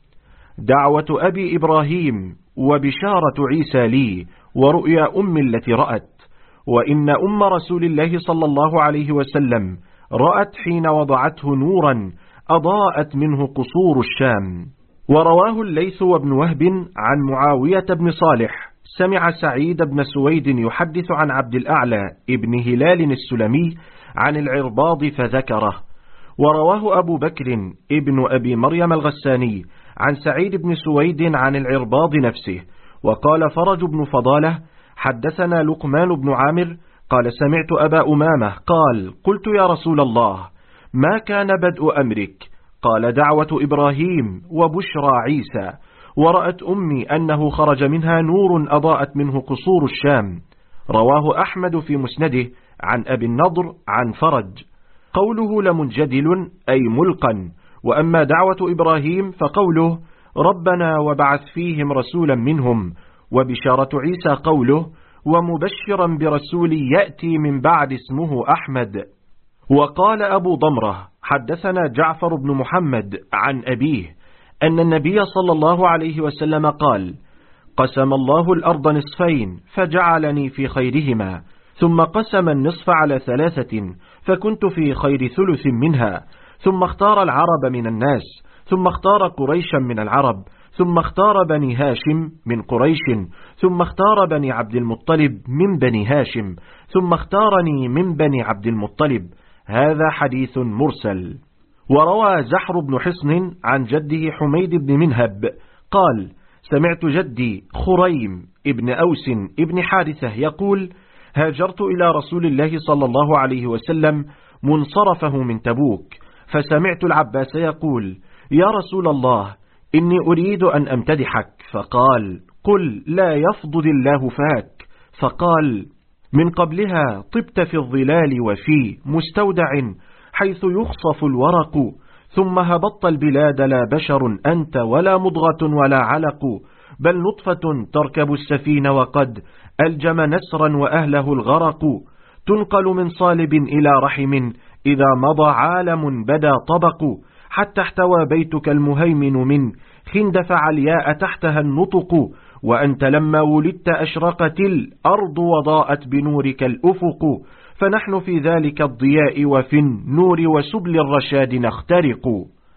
دعوة أبي إبراهيم وبشارة عيسى لي ورؤيا أم التي رأت. وإن أم رسول الله صلى الله عليه وسلم رأت حين وضعته نورا أضاءت منه قصور الشام. ورواه الليث وابن وهب عن معاوية بن صالح سمع سعيد بن سويد يحدث عن عبد الأعلى ابن هلال السلمي عن العرباض فذكره. ورواه أبو بكر ابن أبي مريم الغساني عن سعيد بن سويد عن العرباض نفسه. وقال فرج بن فضالة حدثنا لقمان بن عامر قال سمعت أبا أمامة قال قلت يا رسول الله ما كان بدء أمرك؟ قال دعوة إبراهيم وبشرى عيسى. ورأت أمي أنه خرج منها نور أضاءت منه قصور الشام. رواه أحمد في مسنده عن أبي النضر عن فرج. قوله لمنجدل أي ملقا. وأما دعوة إبراهيم فقوله ربنا وبعث فيهم رسولا منهم. وبشارة عيسى قوله ومبشرا برسول يأتي من بعد اسمه أحمد. وقال أبو ضمرة حدثنا جعفر بن محمد عن أبيه أن النبي صلى الله عليه وسلم قال قسم الله الأرض نصفين فجعلني في خيرهما ثم قسم النصف على 3 فكنت في خير ثلث منها ثم اختار العرب من الناس ثم اختار قريشا من العرب ثم اختار بني هاشم من قريش ثم اختار بني عبد المطلب من بني هاشم ثم اختارني من بني عبد المطلب. هذا حديث مرسل. وروى زحر بن حصن عن جده حميد بن منهب قال سمعت جدي خريم ابن أوس ابن حارثة يقول هاجرت إلى رسول الله صلى الله عليه وسلم منصرفه من تبوك فسمعت العباس يقول يا رسول الله إني أريد أن أمتدحك. فقال قل لا يفضل الله فاك. فقال من قبلها طبت في الظلال وفي مستودع حيث يخصف الورق ثم هبطت البلاد لا بشر أنت ولا مضغة ولا علق بل نطفة تركب السفين وقد ألجم نسرا وأهله الغرق تنقل من صالب إلى رحم إذا مضى عالم بدا طبق حتى احتوى بيتك المهيمن من خندف علياء تحتها النطق وأنت لما ولدت أشرقت الأرض وضاءت بنورك الأفق فنحن في ذلك الضياء وفي النور وسبل الرشاد نخترق.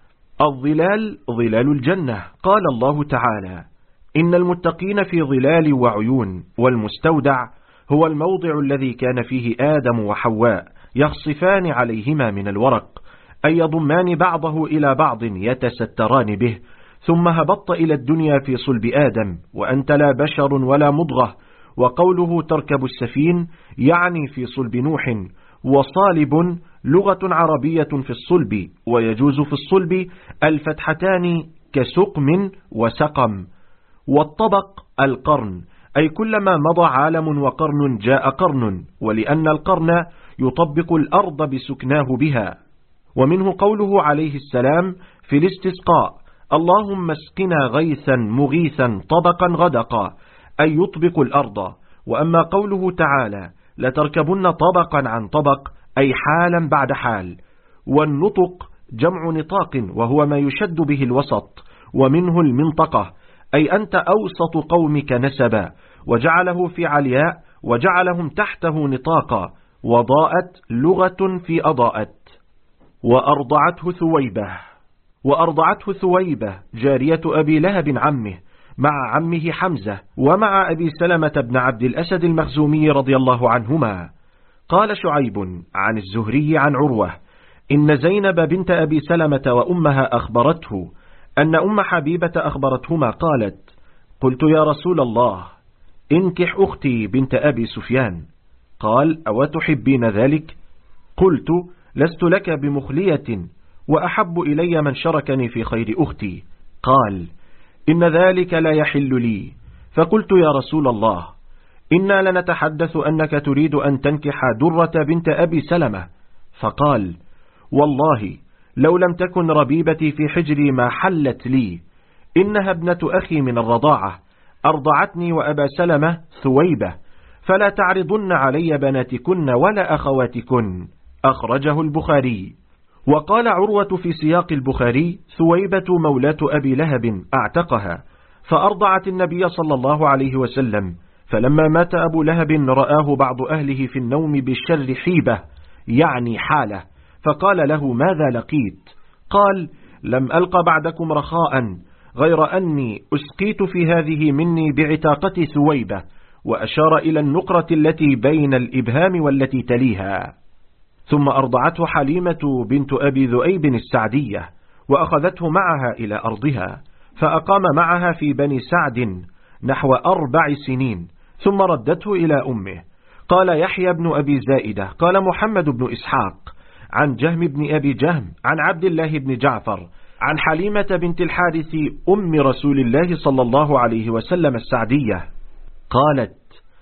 الظلال ظلال الجنة. قال الله تعالى إن المتقين في ظلال وعيون. والمستودع هو الموضع الذي كان فيه آدم وحواء يخصفان عليهما من الورق أي يضمان بعضه إلى بعض يتستران به ثم هبطت إلى الدنيا في صلب آدم وأنت لا بشر ولا مضغة. وقوله تركب السفين يعني في صلب نوح. وصالب لغة عربية في الصلب ويجوز في الصلب الفتحتان كسقم وسقم. والطبق القرن أي كلما مضى عالم وقرن جاء قرن ولأن القرن يطبق الأرض بسكناه بها ومنه قوله عليه السلام في الاستسقاء: اللهم اسقنا غيثا مغيثا طبقا غدقا، أي يطبق الأرض. وأما قوله تعالى: لتركبن طبقا عن طبق، أي حالا بعد حال. والنطق جمع نطاق، وهو ما يشد به الوسط، ومنه المنطقة، أي أنت أوسط قومك نسبا، وجعله في علياء وجعلهم تحته نطاقا. وضاءت لغة في أضاءت. وأرضعته ثويبة جارية أبي لهب عمه، مع عمه حمزة، ومع أبي سلمة بن عبد الأسد المخزومي رضي الله عنهما. قال شعيب عن الزهري عن عروة: إن زينب بنت أبي سلمة وأمها أخبرته أن أم حبيبة أخبرتهما قالت: قلت يا رسول الله انكح أختي بنت أبي سفيان. قال: أو تحبين ذلك؟ قلت: لست لك بمخلية، وأحب إلي من شركني في خير أختي. قال: إن ذلك لا يحل لي. فقلت: يا رسول الله إنا لنتحدث أنك تريد أن تنكح درة بنت أبي سلمة. فقال: والله لو لم تكن ربيبتي في حجري ما حلت لي، إنها ابنة أخي من الرضاعة، أرضعتني وأبا سلمة ثويبة، فلا تعرضن علي بناتكن ولا أخواتكن. أخرجه البخاري. وقال عروة في سياق البخاري: ثويبة مولاة أبي لهب أعتقها، فأرضعت النبي صلى الله عليه وسلم، فلما مات أبو لهب رآه بعض أهله في النوم بالشر حيبة، يعني حالة، فقال له: ماذا لقيت؟ قال: لم ألق بعدكم رخاء، غير أني أسقيت في هذه مني بعتاقة ثويبة، وأشار إلى النقرة التي بين الإبهام والتي تليها. ثم أرضعته حليمة بنت أبي ذؤيب السعدية، وأخذته معها إلى أرضها، فأقام معها في بني سعد نحو 4 سنين، ثم ردته إلى أمه. قال يحيى بن أبي زائدة قال محمد بن إسحاق عن جهم بن أبي جهم عن عبد الله بن جعفر عن حليمة بنت الحارث أم رسول الله صلى الله عليه وسلم السعدية قالت: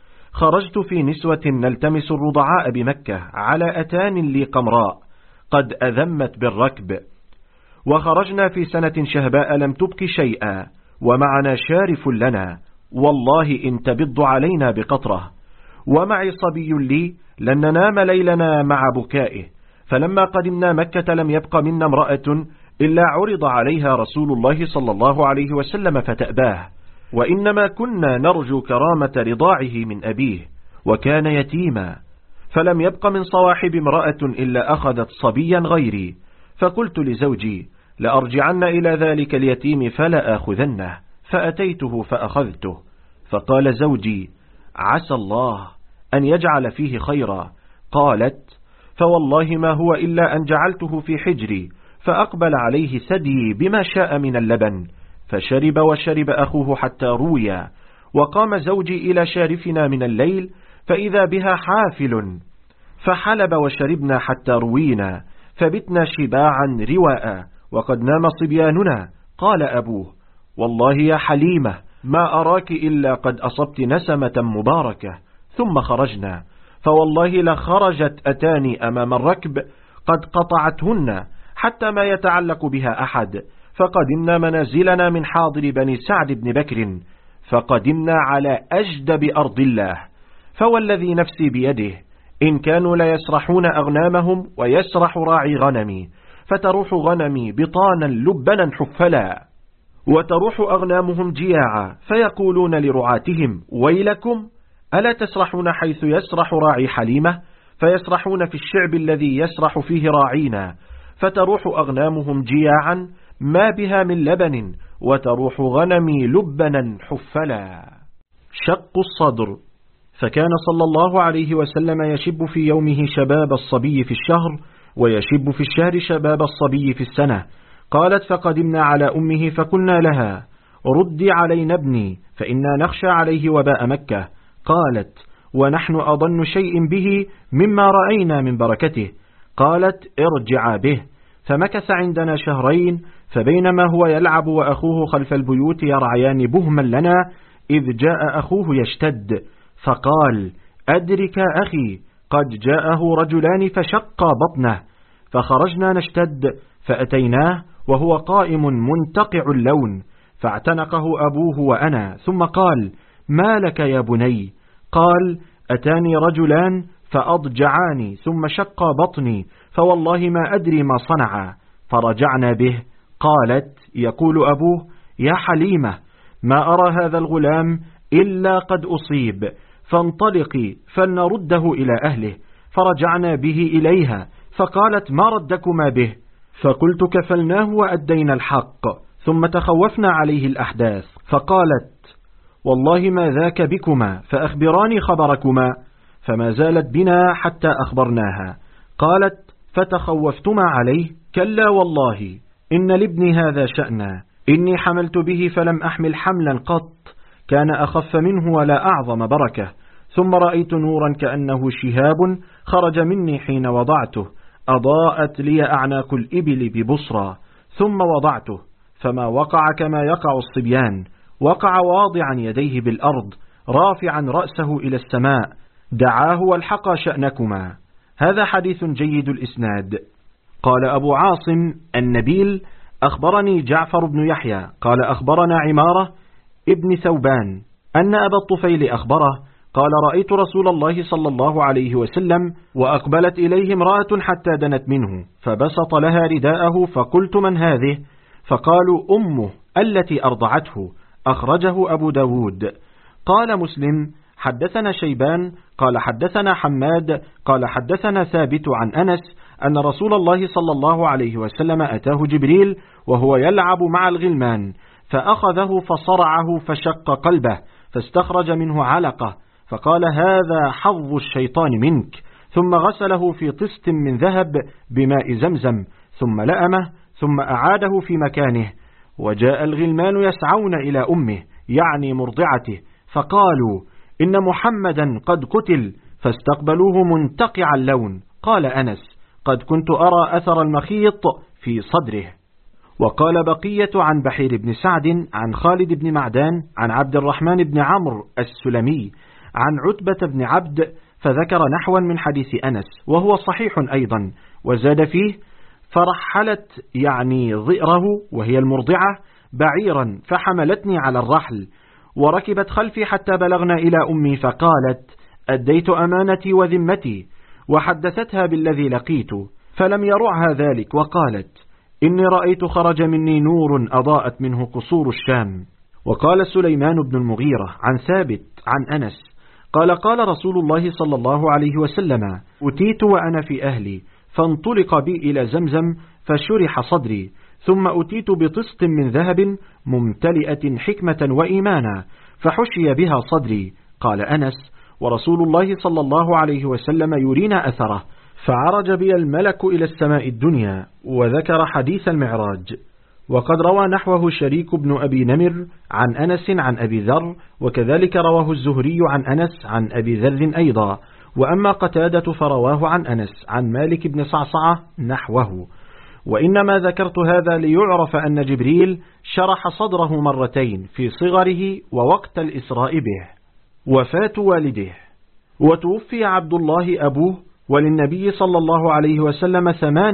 خرجت في نسوة نلتمس الرضعاء بمكة على أتان لي قمراء قد أذمت بالركب، وخرجنا في سنة شهباء لم تبق شيئا، ومعنا شارف لنا والله إن تبض علينا بقطرة، ومعي صبي لي لن ننام ليلنا مع بكائه. فلما قدمنا مكة لم يبق منا امرأة إلا عرض عليها رسول الله صلى الله عليه وسلم فتأباه، وإنما كنا نرجو كرامة رضاعه من أبيه، وكان يتيما، فلم يبق من صواحب امرأة إلا أخذت صبيا غيري. فقلت لزوجي: لأرجعن إلى ذلك اليتيم فلا آخذنه، فأتيته فأخذته. فقال زوجي: عسى الله أن يجعل فيه خيرا. قالت: فوالله ما هو إلا أن جعلته في حجري، فأقبل عليه ثدي بما شاء من اللبن، فشرب وشرب أخوه حتى رويا. وقام زوجي إلى شارفنا من الليل فإذا بها حافل، فحلب وشربنا حتى روينا، فبتنا شباعا رواء، وقد نام صبياننا. قال أبوه: والله يا حليمة ما أراك إلا قد أصبت نسمة مباركة. ثم خرجنا، فوالله لخرجت أتاني أمام الركب قد قطعتهن حتى ما يتعلق بها أحد، فقدمنا منازلنا من حاضر بني سعد بن بكر، فقدمنا على أجدب أرض الله، فوالذي نفسي بيده إن كانوا ليسرحون أغنامهم ويسرح راعي غنمي، فتروح غنمي بطانا لبنا حفلا، وتروح أغنامهم جياعا، فيقولون لرعاتهم: ويلكم ألا تسرحون حيث يسرح راعي حليمة؟ فيسرحون في الشعب الذي يسرح فيه راعينا، فتروح أغنامهم جياعا ما بها من لبن، وتروح غنمي لبنا حفلا. شق الصدر. فكان صلى الله عليه وسلم يشب في يومه شباب الصبي في الشهر، ويشب في الشهر شباب الصبي في السنة. قالت: فقدمنا على أمه فقلنا لها: ردي علينا ابني فإنا نخشى عليه وباء مكة. قالت: ونحن أظن شيء به مما رأينا من بركته. قالت: ارجع به. فمكث عندنا 2 شهرين، فبينما هو يلعب وأخوه خلف البيوت يرعيان بهما لنا، إذ جاء أخوه يشتد، فقال: أدرك أخي، قد جاءه رجلان فشق بطنه. فخرجنا نشتد، فأتيناه وهو قائم منتقع اللون، فاعتنقه أبوه وأنا، ثم قال: ما لك يا بني؟ قال: أتاني رجلان فأضجعاني ثم شق بطني، فوالله ما أدري ما صنعا. فرجعنا به. قالت: يقول أبوه: يا حليمة، ما أرى هذا الغلام إلا قد أصيب، فانطلقي فلنرده إلى أهله. فرجعنا به إليها، فقالت: ما ردكما به؟ فقلت: كفلناه وأدينا الحق، ثم تخوفنا عليه الأحداث. فقالت: والله ما ذاك بكما، فأخبراني خبركما. فما زالت بنا حتى أخبرناها. قالت: فتخوفتما عليه؟ كلا والله، إن لابني هذا شأنا، إني حملت به فلم أحمل حملا قط، كان أخف منه ولا أعظم بركة. ثم رأيت نورا كأنه شهاب خرج مني حين وضعته، أضاءت لي أعناق الإبل ببصرى، ثم وضعته، فما وقع كما يقع الصبيان، وقع واضعا يديه بالأرض رافعا رأسه إلى السماء، دعاه والحق شأنكما. هذا حديث جيد الإسناد. قال أبو عاصم النبيل: أخبرني جعفر بن يحيى قال أخبرنا عمارة ابن ثوبان أن أبا الطفيل أخبره قال: رأيت رسول الله صلى الله عليه وسلم وأقبلت إليه امرأة حتى دنت منه، فبسط لها رداءه، فقلت: من هذه؟ فقالوا: أمه التي أرضعته. أخرجه أبو داود. قال مسلم: حدثنا شيبان قال حدثنا حماد قال حدثنا ثابت عن أنس أن رسول الله صلى الله عليه وسلم أتاه جبريل وهو يلعب مع الغلمان، فأخذه فصرعه فشق قلبه، فاستخرج منه علقة، فقال: هذا حظ الشيطان منك، ثم غسله في طست من ذهب بماء زمزم، ثم لأمه، ثم أعاده في مكانه. وجاء الغلمان يسعون إلى أمه، يعني مرضعته، فقالوا: إن محمدا قد قتل، فاستقبلوه منتقع اللون. قال أنس: قد كنت أرى أثر المخيط في صدره. وقال بقية عن بحير بن سعد عن خالد بن معدان عن عبد الرحمن بن عمرو السلمي عن عتبة بن عبد، فذكر نحوا من حديث أنس، وهو صحيح أيضا، وزاد فيه: فرحلت، يعني ضئره وهي المرضعة، بعيرا فحملتني على الرحل، وركبت خلفي حتى بلغنا إلى أمي، فقالت: أديت أمانتي وذمتي، وحدثتها بالذي لقيت، فلم يرعها ذلك، وقالت: إني رأيت خرج مني نور أضاءت منه قصور الشام. وقال سليمان بن المغيرة عن ثابت عن أنس قال: قال رسول الله صلى الله عليه وسلم: أتيت وأنا في أهلي، فانطلق بي إلى زمزم، فشرح صدري، ثم أتيت بطست من ذهب ممتلئة حكمة وإيمانا، فحشي بها صدري. قال أنس: ورسول الله صلى الله عليه وسلم يرينا أثره، فعرج بي الملك إلى السماء الدنيا. وذكر حديث المعراج. وقد روى نحوه شريك بن أبي نمر عن أنس عن أبي ذر، وكذلك رواه الزهري عن أنس عن أبي ذر أيضا. وأما قتادة فرواه عن أنس عن مالك بن صعصعة نحوه. وإنما ذكرت هذا ليعرف أن جبريل شرح صدره مرتين في صغره ووقت الإسراء به. وفاة والده. وتوفي عبد الله أبوه، وللنبي صلى الله عليه وسلم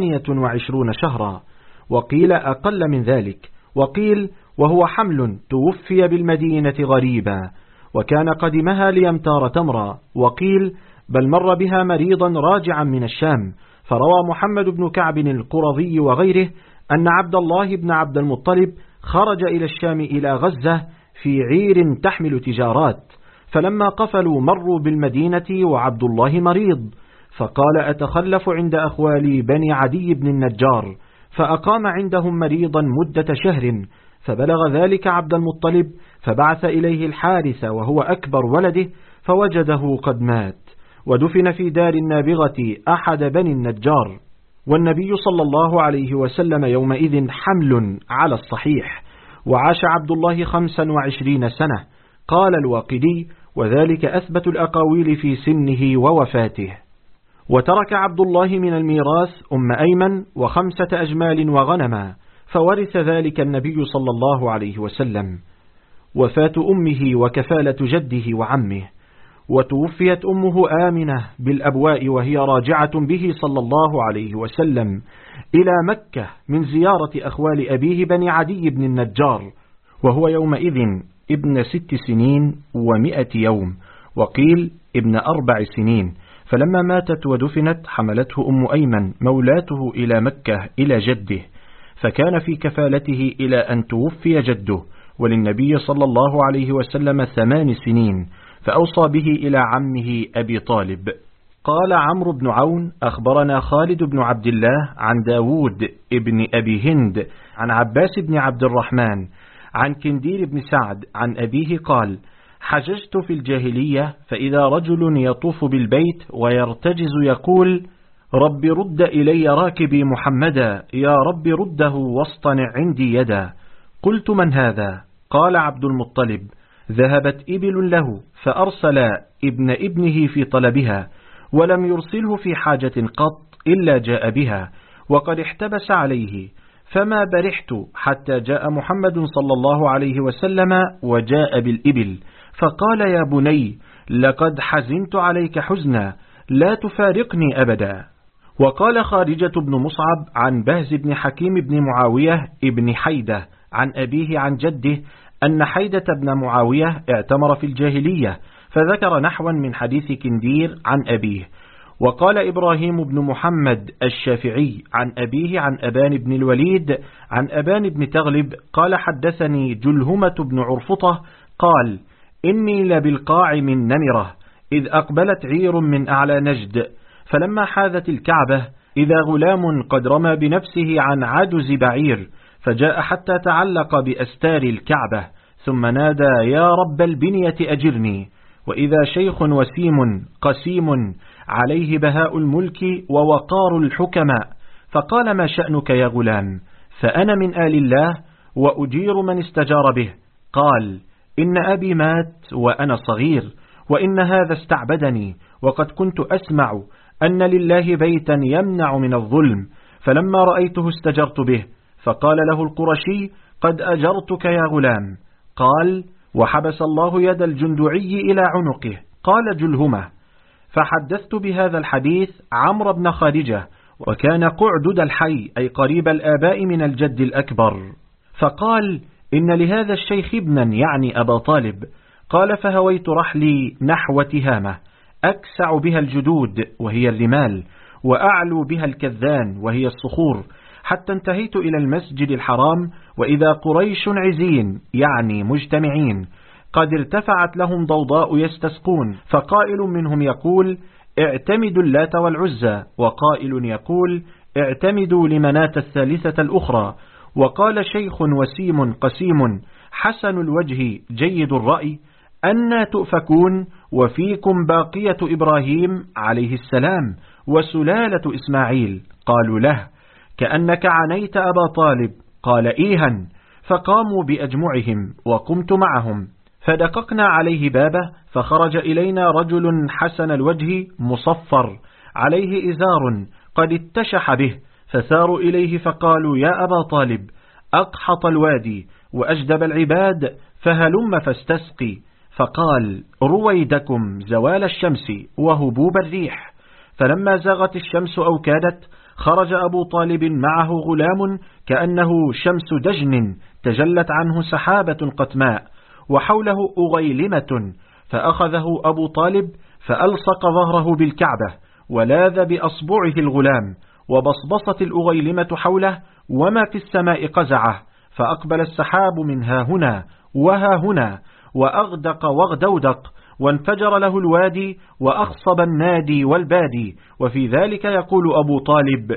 28 شهرا، وقيل أقل من ذلك، وقيل وهو حمل توفي بالمدينة غريبا، وكان قدمها ليمتار تمرا، وقيل بل مر بها مريضا راجعا من الشام. فروى محمد بن كعب القرظي وغيره أن عبد الله بن عبد المطلب خرج إلى الشام إلى غزة في عير تحمل تجارات، فلما قفلوا مروا بالمدينة وعبد الله مريض، فقال: أتخلف عند أخوالي بني عدي بن النجار، فأقام عندهم مريضا مدة شهر، فبلغ ذلك عبد المطلب، فبعث إليه الحارث وهو أكبر ولده، فوجده قد مات، ودفن في دار النابغة أحد بني النجار. والنبي صلى الله عليه وسلم يومئذ حمل على الصحيح، وعاش عبد الله 25 سنة. قال الواقدي: وذلك أثبت الأقاويل في سنه ووفاته. وترك عبد الله من الميراث أم أيمن 5 أجمال وغنما، فورث ذلك النبي صلى الله عليه وسلم. وفاة أمه وكفالة جده وعمه. وتوفيت أمه آمنة بالأبواء وهي راجعة به صلى الله عليه وسلم إلى مكة من زيارة أخوال أبيه بني عدي بن النجار، وهو يومئذ ابن 6 سنين و100 يوم، وقيل ابن 4 سنين. فلما ماتت ودفنت حملته أم أيمن مولاته إلى مكة إلى جده، فكان في كفالته إلى أن توفي جده، وللنبي صلى الله عليه وسلم 8 سنين، فأوصى به إلى عمه أبي طالب. قال عمرو بن عون: أخبرنا خالد بن عبد الله عن داود ابن أبي هند عن عباس بن عبد الرحمن عن كندير بن سعد عن أبيه قال: حججت في الجاهلية، فإذا رجل يطوف بالبيت ويرتجز يقول: رب رد إلي راكبي محمدا، يا رب رده واصطنع عندي يدا. قلت: من هذا؟ قال: عبد المطلب. ذهبت إبل له فأرسل ابن ابنه في طلبها، ولم يرسله في حاجة قط إلا جاء بها، وقد احتبس عليه، فما برحت حتى جاء محمد صلى الله عليه وسلم وجاء بالإبل، فقال: يا بني، لقد حزنت عليك حزنا، لا تفارقني أبدا. وقال خارجة بن مصعب عن بهز بن حكيم بن معاوية ابن حيدة عن أبيه عن جده أن حيدة بن معاوية اعتمر في الجاهلية، فذكر نحوا من حديث كندير عن أبيه. وقال إبراهيم بن محمد الشافعي عن أبيه عن أبان بن الوليد عن أبان بن تغلب قال: حدثني جلهمة بن عرفطة قال: إني لبالقاع من نمرة، إذ أقبلت عير من أعلى نجد، فلما حاذت الكعبة إذا غلام قد رمى بنفسه عن عجز بعير، فجاء حتى تعلق بأستار الكعبة، ثم نادى: يا رب البنية أجرني. وإذا شيخ وسيم قسيم عليه بهاء الملك ووقار الحكماء، فقال: ما شأنك يا غلام؟ فأنا من آل الله وأجير من استجار به. قال: إن أبي مات وأنا صغير، وإن هذا استعبدني، وقد كنت أسمع أن لله بيتا يمنع من الظلم، فلما رأيته استجرت به. فقال له القرشي: قد أجرتك يا غلام. قال: وحبس الله يد الجندعي إلى عنقه. قال جلهمة: فحدثت بهذا الحديث عمرو بن خارجة، وكان قعدد الحي أي قريب الآباء من الجد الأكبر، فقال: إن لهذا الشيخ ابنا يعني أبا طالب. قال: فهويت رحلي نحو تهامة، أكسع بها الجدود وهي الرمال، وأعلو بها الكذان وهي الصخور، حتى انتهيت إلى المسجد الحرام، وإذا قريش عزين يعني مجتمعين قد ارتفعت لهم ضوضاء يستسقون، فقائل منهم يقول: اعتمدوا اللات والعزى، وقائل يقول: اعتمدوا لمناة الثالثة الأخرى. وقال شيخ وسيم قسيم حسن الوجه جيد الرأي: أنا تؤفكون وفيكم باقية إبراهيم عليه السلام وسلالة إسماعيل؟ قالوا له: كأنك عنيت أبا طالب. قال: إيها. فقاموا بأجمعهم وقمت معهم، فدققنا عليه بابه، فخرج إلينا رجل حسن الوجه مصفر عليه إزار قد اتشح به، فساروا إليه فقالوا: يا أبا طالب، أقحط الوادي وأجدب العباد، فهلم فاستسقي. فقال: رويدكم زوال الشمس وهبوب الريح. فلما زاغت الشمس أو كادت، خرج أبو طالب معه غلام كأنه شمس دجن تجلت عنه سحابة قتماء، وحوله أغيلمة، فأخذه أبو طالب فألصق ظهره بالكعبة، ولاذ بأصبعه الغلام، وبصبصت الأغيلمة حوله، وما في السماء قزعه، فأقبل السحاب من ها هنا وها هنا، وأغدق واغدودق، وانفجر له الوادي، وأخصب النادي والبادي. وفي ذلك يقول أبو طالب: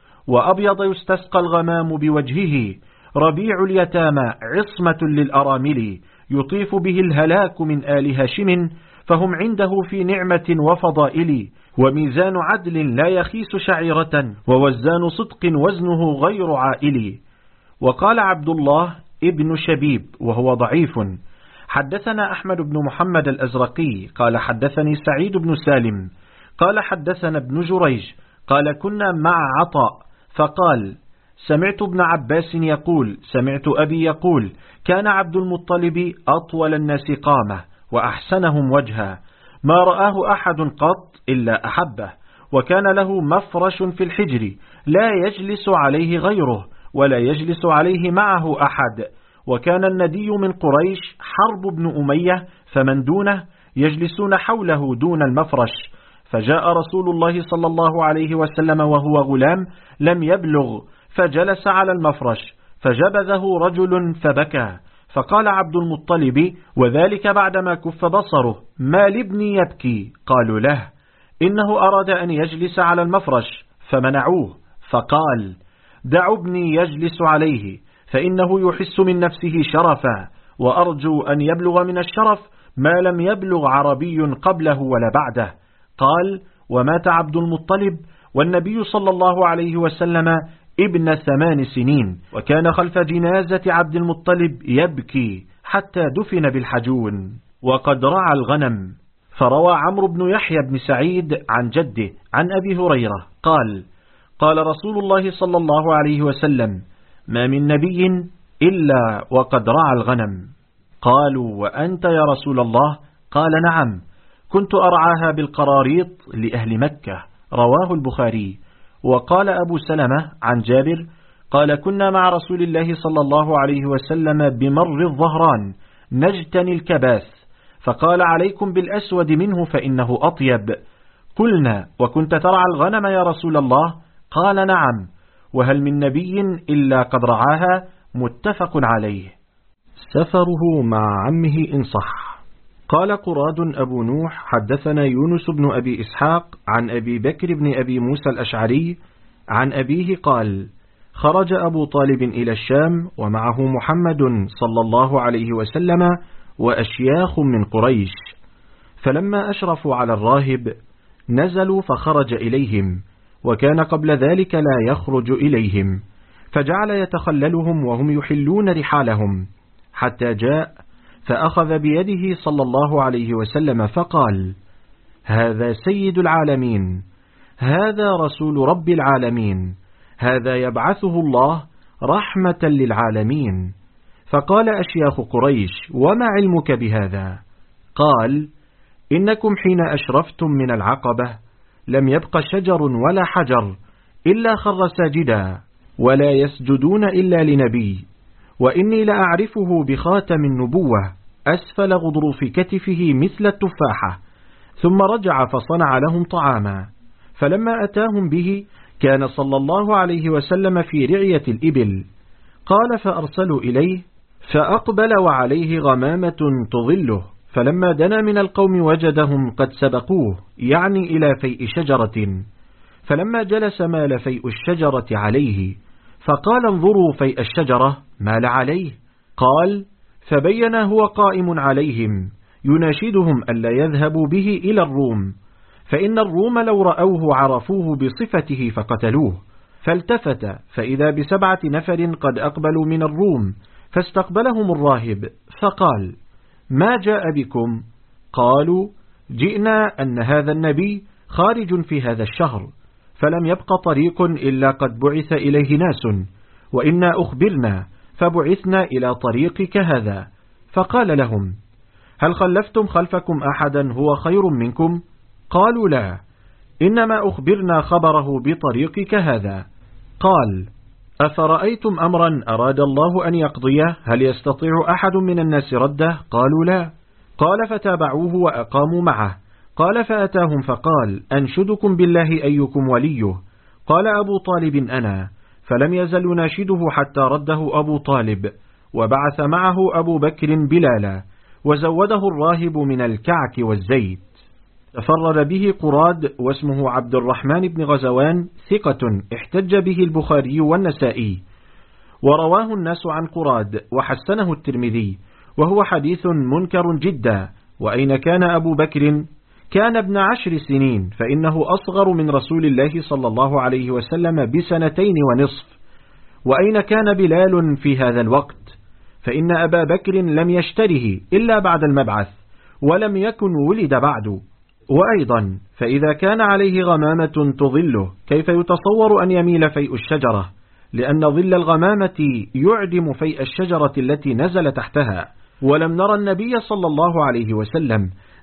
وأبيض يستسقى الغمام بوجهه، ربيع اليتامى عصمة للأرامل، يطيف به الهلاك من آل هاشم، فهم عنده في نعمة وفضائل، وميزان عدل لا يخيس شعيرة، ووزان صدق وزنه غير عائل. وقال عبد الله ابن شبيب وهو ضعيف: حدثنا أحمد بن محمد الأزرقي قال حدثني سعيد بن سالم قال حدثنا ابن جريج قال: كنا مع عطاء، فقال: سمعت ابن عباس يقول: سمعت أبي يقول: كان عبد المطلب أطول الناس قامة وأحسنهم وجها، ما رآه أحد قط إلا أحبه، وكان له مفرش في الحجر لا يجلس عليه غيره ولا يجلس عليه معه أحد، وكان الندي من قريش حرب بن أمية فمن دونه يجلسون حوله دون المفرش. فجاء رسول الله صلى الله عليه وسلم وهو غلام لم يبلغ، فجلس على المفرش، فجبذه رجل فبكى، فقال عبد المطلب وذلك بعدما كف بصره: ما لابني يبكي؟ قالوا له: إنه أراد أن يجلس على المفرش فمنعوه، فقال: دعوا ابني يجلس عليه، فإنه يحس من نفسه شرفا، وأرجو أن يبلغ من الشرف ما لم يبلغ عربي قبله ولا بعده. قال: ومات عبد المطلب والنبي صلى الله عليه وسلم ابن 8 سنين، وكان خلف جنازة عبد المطلب يبكي حتى دفن بالحجون، وقد رعى الغنم. فروى عمرو بن يحيى بن سعيد عن جده عن أبي هريرة قال: قال رسول الله صلى الله عليه وسلم: ما من نبي إلا وقد رعى الغنم. قالوا: وأنت يا رسول الله؟ قال: نعم، كنت أرعاها بالقراريط لأهل مكة. رواه البخاري. وقال أبو سلمة عن جابر قال: كنا مع رسول الله صلى الله عليه وسلم بمر الظهران نجتني الكباث، فقال: عليكم بالأسود منه فإنه أطيب. قلنا: وكنت ترعى الغنم يا رسول الله؟ قال: نعم، وهل من نبي إلا قد رعاها؟ متفق عليه. سفره مع عمه إن صح. قال قراد أبو نوح: حدثنا يونس بن أبي إسحاق عن أبي بكر بن أبي موسى الأشعري عن أبيه قال: خرج أبو طالب إلى الشام ومعه محمد صلى الله عليه وسلم وأشياخ من قريش، فلما أشرفوا على الراهب نزلوا فخرج إليهم، وكان قبل ذلك لا يخرج إليهم، فجعل يتخللهم وهم يحلون رحالهم، حتى جاء فأخذ بيده صلى الله عليه وسلم فقال: هذا سيد العالمين، هذا رسول رب العالمين، هذا يبعثه الله رحمة للعالمين. فقال أشياخ قريش: وما علمك بهذا؟ قال: إنكم حين أشرفتم من العقبة لم يبق شجر ولا حجر إلا خر ساجدا، ولا يسجدون إلا لنبي، وإني لأعرفه بخاتم النبوة أسفل غضروف كتفه مثل التفاحة. ثم رجع فصنع لهم طعاما، فلما أتاهم به كان صلى الله عليه وسلم في رعية الإبل. قال: فأرسلوا إليه فأقبل وعليه غمامة تظله، فلما دنا من القوم وجدهم قد سبقوه، يعني إلى فيء شجرة، فلما جلس مال فيء الشجرة عليه، فقال: انظروا فيء الشجرة مال عليه. قال: فبين هو قائم عليهم يناشدهم ألا يذهبوا به إلى الروم، فإن الروم لو رأوه عرفوه بصفته فقتلوه. فالتفت فإذا ب7 نفر قد أقبلوا من الروم، فاستقبلهم الراهب فقال: ما جاء بكم؟ قالوا: جئنا أن هذا النبي خارج في هذا الشهر، فلم يبق طريق إلا قد بعث إليه ناس، وإنا أخبرنا فبعثنا إلى طريقك هذا. فقال لهم: هل خلفتم خلفكم أحدا هو خير منكم؟ قالوا: لا، إنما أخبرنا خبره بطريقك هذا. قال: أفرأيتم أمرا أراد الله أن يقضيه هل يستطيع أحد من الناس رده؟ قالوا: لا. قال: فتابعوه وأقاموا معه. قال: فأتاهم فقال: أنشدكم بالله أيكم وليه؟ قال: أبو طالب أنا. فلم يزل يناشده حتى رده أبو طالب، وبعث معه أبو بكر بلالا، وزوده الراهب من الكعك والزيت. تفرد به قراد واسمه عبد الرحمن بن غزوان، ثقة احتج به البخاري والنسائي، ورواه الناس عن قراد وحسنه الترمذي، وهو حديث منكر جدا. وأين كان أبو بكر؟ كان ابن 10 سنين، فإنه أصغر من رسول الله صلى الله عليه وسلم ب2.5 سنين. وأين كان بلال في هذا الوقت؟ فإن أبا بكر لم يشتره إلا بعد المبعث، ولم يكن ولد بعد. وأيضا فإذا كان عليه غمامة تظله، كيف يتصور أن يميل فيء الشجرة؟ لأن ظل الغمامة يعدم فيء الشجرة التي نزل تحتها. ولم نرى النبي صلى الله عليه وسلم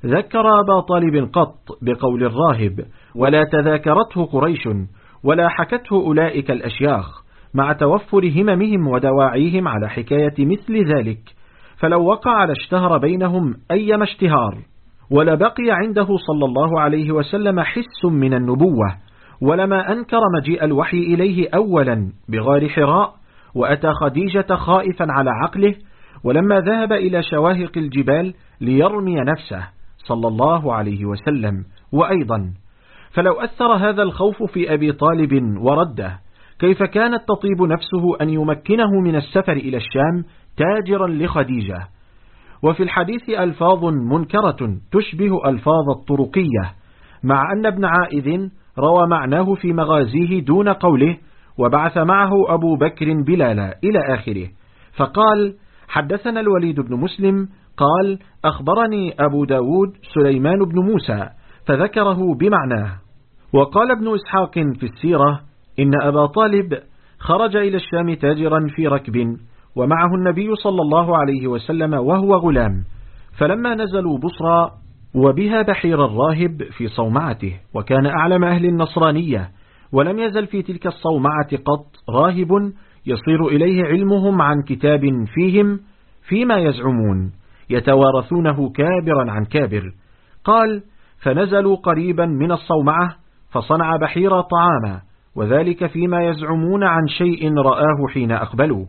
ذكر أبا طالب قط بقول الراهب، ولا تذاكرته قريش ولا حكته أولئك الأشياخ، مع توفر هممهم ودواعيهم على حكاية مثل ذلك، فلو وقع لاشتهر بينهم أيما اشتهار، ولبقي عنده صلى الله عليه وسلم حس من النبوة، ولما أنكر مجيء الوحي إليه أولا بغار حراء، وأتى خديجة خائفا على عقله، ولما ذهب إلى شواهق الجبال ليرمي نفسه صلى الله عليه وسلم. وأيضا فلو أثر هذا الخوف في أبي طالب ورده، كيف كانت تطيب نفسه أن يمكنه من السفر إلى الشام تاجرا لخديجة؟ وفي الحديث ألفاظ منكرة تشبه ألفاظ الطرقية، مع أن ابن عائذ روى معناه في مغازيه دون قوله وبعث معه أبو بكر بلالا إلى آخره، فقال حدثنا الوليد بن مسلم قال أخبرني أبو داود سليمان بن موسى، فذكره بمعناه. وقال ابن إسحاق في السيرة إن أبا طالب خرج إلى الشام تاجرا في ركب، ومعه النبي صلى الله عليه وسلم وهو غلام، فلما نزلوا بصرى وبها بحير الراهب في صومعته، وكان أعلم أهل النصرانية، ولم يزل في تلك الصومعة قط راهب يصير إليه علمهم عن كتاب فيهم فيما يزعمون، يتوارثونه كابرا عن كابر. قال فنزلوا قريبا من الصومعة فصنع بحير طعاما، وذلك فيما يزعمون عن شيء رآه حين أقبلوا،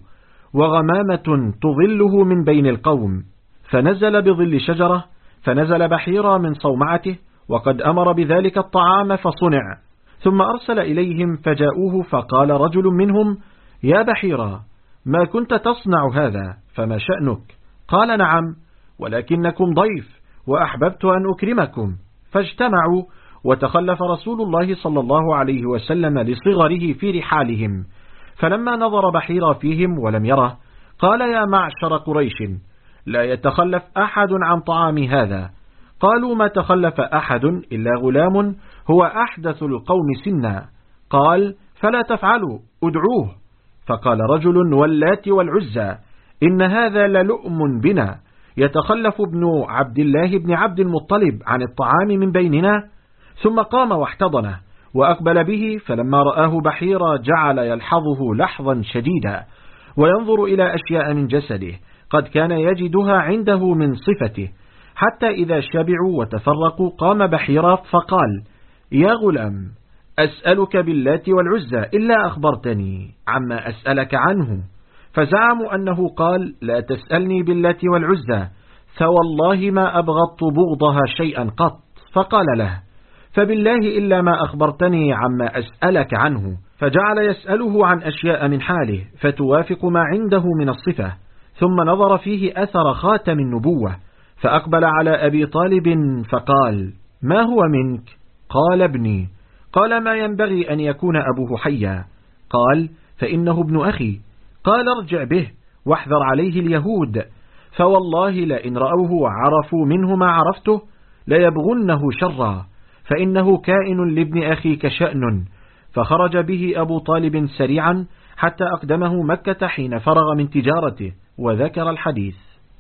وغمامة تظله من بين القوم، فنزل بظل شجرة، فنزل بحيرا من صومعته وقد أمر بذلك الطعام فصنع، ثم أرسل إليهم فجاءوه، فقال رجل منهم يا بحيرا ما كنت تصنع هذا، فما شأنك؟ قال نعم ولكنكم ضيف وأحببت أن أكرمكم. فاجتمعوا، وتخلف رسول الله صلى الله عليه وسلم لصغره في رحالهم، فلما نظر بحيرا فيهم ولم يره قال يا معشر قريش لا يتخلف أحد عن طعام هذا. قالوا ما تخلف أحد إلا غلام هو أحدث القوم سنا. قال فلا تفعلوا ادعوه. فقال رجل واللات والعزى إن هذا للؤم بنا، يتخلف ابن عبد الله بن عبد المطلب عن الطعام من بيننا. ثم قام واحتضنه وأقبل به، فلما رآه بحيرا جعل يلحظه لحظا شديدا وينظر إلى أشياء من جسده قد كان يجدها عنده من صفته، حتى إذا شبعوا وتفرقوا قام بحيرا فقال يا غلام أسألك باللات والعزى إلا أخبرتني عما أسألك عنه. فزعموا أنه قال لا تسألني باللات والعزى، فوالله ما أبغضت بغضها شيئا قط. فقال له فبالله إلا ما أخبرتني عما أسألك عنه. فجعل يسأله عن أشياء من حاله فتوافق ما عنده من الصفة، ثم نظر فيه أثر خاتم النبوة، فأقبل على أبي طالب فقال ما هو منك؟ قال ابني. قال ما ينبغي أن يكون أبوه حيا؟ قال فإنه ابن أخي. قال ارجع به واحذر عليه اليهود، فوالله لئن رأوه وعرفوا منه ما عرفته ليبغنه شرا، فإنه كائن لابن أخيك شأن. فخرج به أبو طالب سريعا حتى أقدمه مكة حين فرغ من تجارته، وذكر الحديث.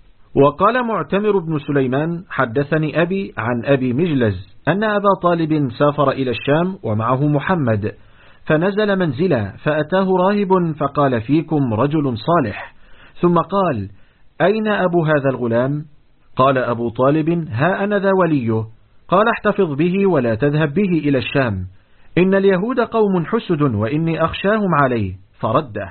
وقال معتمر بن سليمان حدثني أبي عن أبي مجلز أن أبا طالب سافر إلى الشام ومعه محمد، فنزل منزلا فأتاه راهب فقال فيكم رجل صالح، ثم قال أين أبو هذا الغلام؟ قال أبو طالب ها أنا ذا وليه. قال احتفظ به ولا تذهب به إلى الشام، إن اليهود قوم حسد وإني أخشاهم عليه، فرده.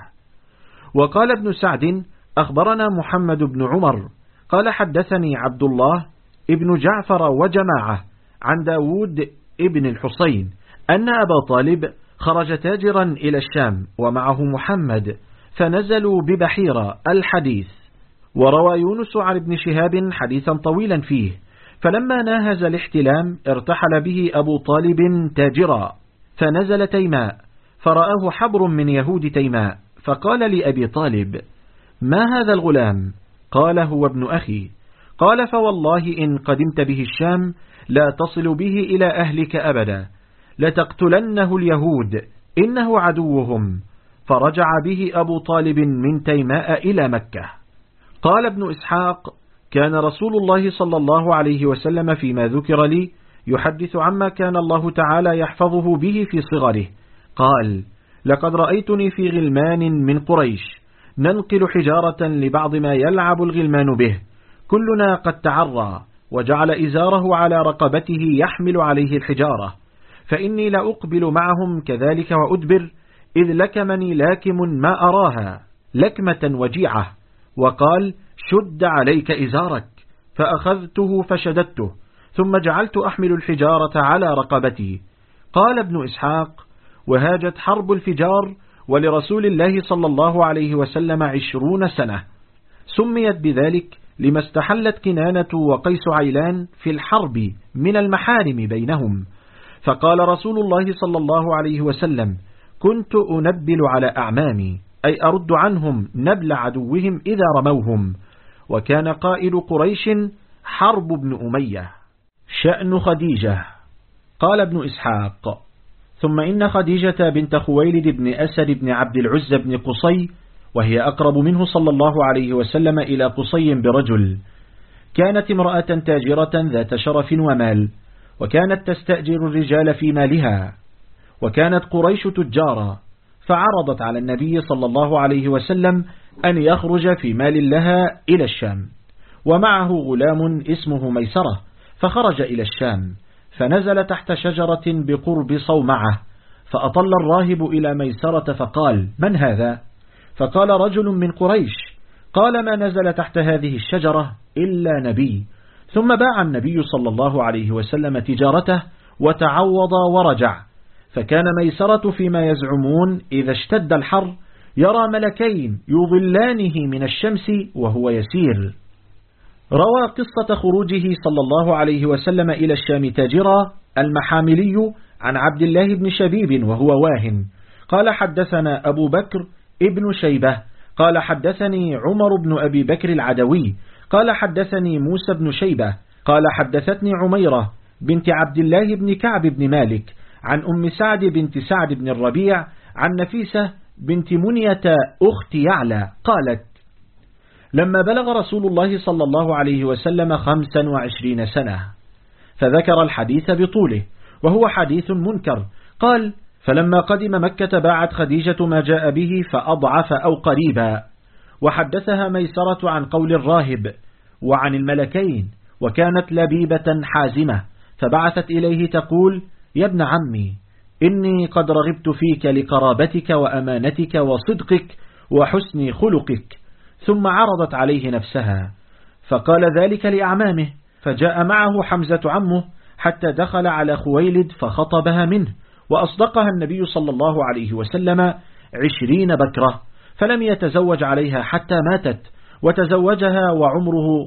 وقال ابن سعد أخبرنا محمد بن عمر قال حدثني عبد الله ابن جعفر وجماعة عن داود ابن الحسين أن أبا طالب خرج تاجرا إلى الشام ومعه محمد، فنزلوا ببحيرة الحديث. وروى يونس عن ابن شهاب حديثا طويلا فيه. فلما ناهز الاحتلام ارتحل به أبو طالب تاجرا، فنزل تيماء فرآه حبر من يهود تيماء، فقال لأبي طالب ما هذا الغلام؟ قال هو ابن أخي. قال فوالله إن قدمت به الشام لا تصل به إلى أهلك أبدا، لتقتلنه اليهود إنه عدوهم. فرجع به أبو طالب من تيماء إلى مكة. قال ابن إسحاق كان رسول الله صلى الله عليه وسلم فيما ذكر لي يحدث عما كان الله تعالى يحفظه به في صغره. قال: لقد رأيتني في غلمان من قريش ننقل حجارة لبعض ما يلعب الغلمان به، كلنا قد تعرى وجعل إزاره على رقبته يحمل عليه الحجارة، فإني لأقبل معهم كذلك وأدبر، إذ لكمني لاكم ما أراها لكمة وجيعة، وقال: شد عليك إزارك، فأخذته فشددته، ثم جعلت أحمل الحجارة على رقبتي. قال ابن إسحاق: وهاجت حرب الفجار ولرسول الله صلى الله عليه وسلم 20 سنة، سميت بذلك لما استحلت كنانة وقيس عيلان في الحرب من المحارم بينهم. فقال رسول الله صلى الله عليه وسلم: كنت أنبل على أعمامي، أي أرد عنهم نبل عدوهم إذا رموهم. وكان قائد قريش حرب بن أمية. شأن خديجة. قال ابن إسحاق: ثم إن خديجة بنت خويلد بن أسد بن عبد العزى بن قصي، وهي أقرب منه صلى الله عليه وسلم إلى قصي برجل، كانت امرأة تاجرة ذات شرف ومال، وكانت تستأجر الرجال في مالها، وكانت قريش تجارا، فعرضت على النبي صلى الله عليه وسلم أن يخرج في مال لها إلى الشام، ومعه غلام اسمه ميسرة، فخرج إلى الشام، فنزل تحت شجرة بقرب صومعة، فأطل الراهب إلى ميسرة فقال: من هذا؟ فقال: رجل من قريش. قال: ما نزل تحت هذه الشجرة إلا نبي. ثم باع النبي صلى الله عليه وسلم تجارته وتعوض ورجع. فكان ميسرة فيما يزعمون إذا اشتد الحر يرى ملكين يظلانه من الشمس وهو يسير. روى قصة خروجه صلى الله عليه وسلم إلى الشام تاجرا المحاملي عن عبد الله بن شبيب وهو واهن. قال: حدثنا أبو بكر ابن شيبة قال: حدثني عمر بن أبي بكر العدوي قال: حدثني موسى بن شيبة قال: حدثتني عميرة بنت عبد الله بن كعب بن مالك عن أم سعد بنت سعد بن الربيع عن نفيسة بنت منية أخت يعلى قالت: لما بلغ رسول الله صلى الله عليه وسلم 25 سنة، فذكر الحديث بطوله، وهو حديث منكر. قال: فلما قدم مكة باعت خديجة ما جاء به فأضعف أو قريبا، وحدثها ميسرة عن قول الراهب وعن الملكين، وكانت لبيبة حازمة، فبعثت إليه تقول: يا ابن عمي، إني قد رغبت فيك لقرابتك وأمانتك وصدقك وحسن خلقك. ثم عرضت عليه نفسها، فقال ذلك لأعمامه، فجاء معه حمزة عمه حتى دخل على خويلد فخطبها منه، وأصدقها النبي صلى الله عليه وسلم 20 بكرة، فلم يتزوج عليها حتى ماتت، وتزوجها وعمره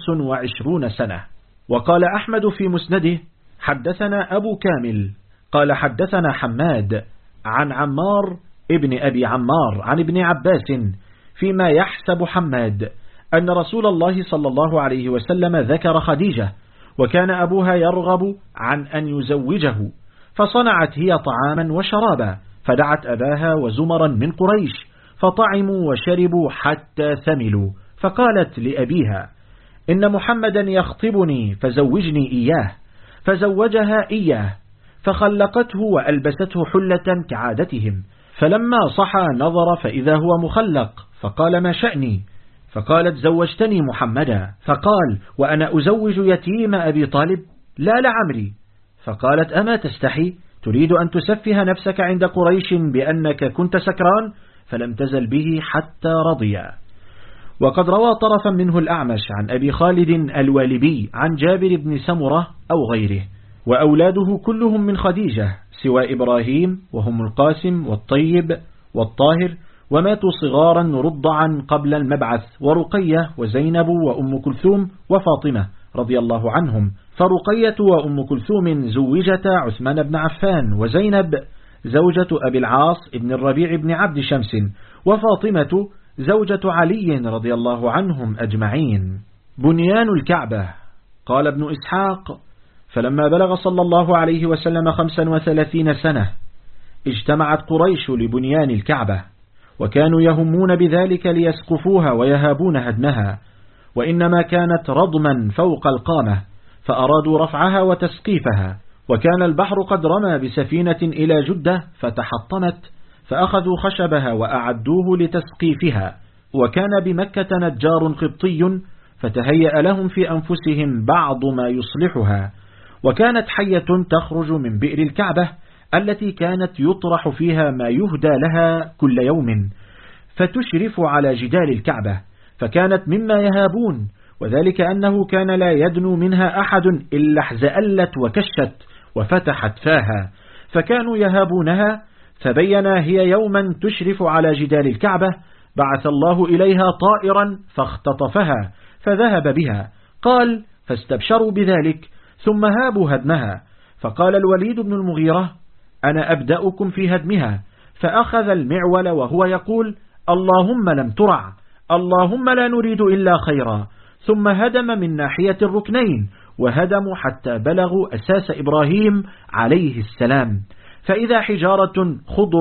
25 سنة. وقال أحمد في مسنده: حدثنا أبو كامل قال: حدثنا حماد عن عمار ابن أبي عمار عن ابن عباس فيما يحسب حماد أن رسول الله صلى الله عليه وسلم ذكر خديجة، وكان أبوها يرغب عن أن يزوجه، فصنعت هي طعاما وشرابا، فدعت أباها وزمرا من قريش، فطعموا وشربوا حتى ثملوا، فقالت لأبيها: إن محمدا يخطبني فزوجني إياه، فزوجها إياه، فخلقته وألبسته حلة كعادتهم، فلما صحى نظر فإذا هو مخلق، فقال: ما شأني؟ فقالت: زوجتني محمدا. فقال: وأنا أزوج يتيم أبي طالب؟ لا لعمري. فقالت: أما تستحي؟ تريد أن تسفه نفسك عند قريش بأنك كنت سكران؟ فلم تزل به حتى رضيا. وقد روى طرفا منه الأعمش عن أبي خالد الوالبي عن جابر بن سمرة أو غيره، وأولاده كلهم من خديجة سوى إبراهيم، وهم القاسم والطيب والطاهر، وماتوا صغارا رضعا قبل المبعث، ورقية وزينب وأم كلثوم وفاطمة رضي الله عنهم. فرقية وأم كلثوم زوجتا عثمان بن عفان، وزينب زوجة أبي العاص ابن الربيع بن عبد شمس، وفاطمة زوجة علي رضي الله عنهم أجمعين. بنيان الكعبة. قال ابن إسحاق: فلما بلغ صلى الله عليه وسلم 35 سنة اجتمعت قريش لبنيان الكعبة، وكانوا يهمون بذلك ليسقفوها ويهابون هدمها، وإنما كانت رضما فوق القامة، فأرادوا رفعها وتسقيفها، وكان البحر قد رمى بسفينة إلى جدة فتحطمت، فأخذوا خشبها وأعدوه لتسقيفها. وكان بمكة نجار قبطي فتهيأ لهم في أنفسهم بعض ما يصلحها. وكانت حية تخرج من بئر الكعبة التي كانت يطرح فيها ما يهدى لها كل يوم، فتشرف على جدار الكعبة، فكانت مما يهابون، وذلك أنه كان لا يدنو منها أحد إلا احزألت وكشت وفتحت فاها، فكانوا يهابونها. فبين هي يوما تشرف على جدار الكعبة بعث الله إليها طائرا فاختطفها فذهب بها. قال: فاستبشروا بذلك ثم هابوا هدمها. فقال الوليد بن المغيرة: أنا أبدأكم في هدمها. فأخذ المعول وهو يقول: اللهم لم ترع، اللهم لا نريد إلا خيرا. ثم هدم من ناحية الركنين، وهدموا حتى بلغوا أساس إبراهيم عليه السلام، فإذا حجارة خضر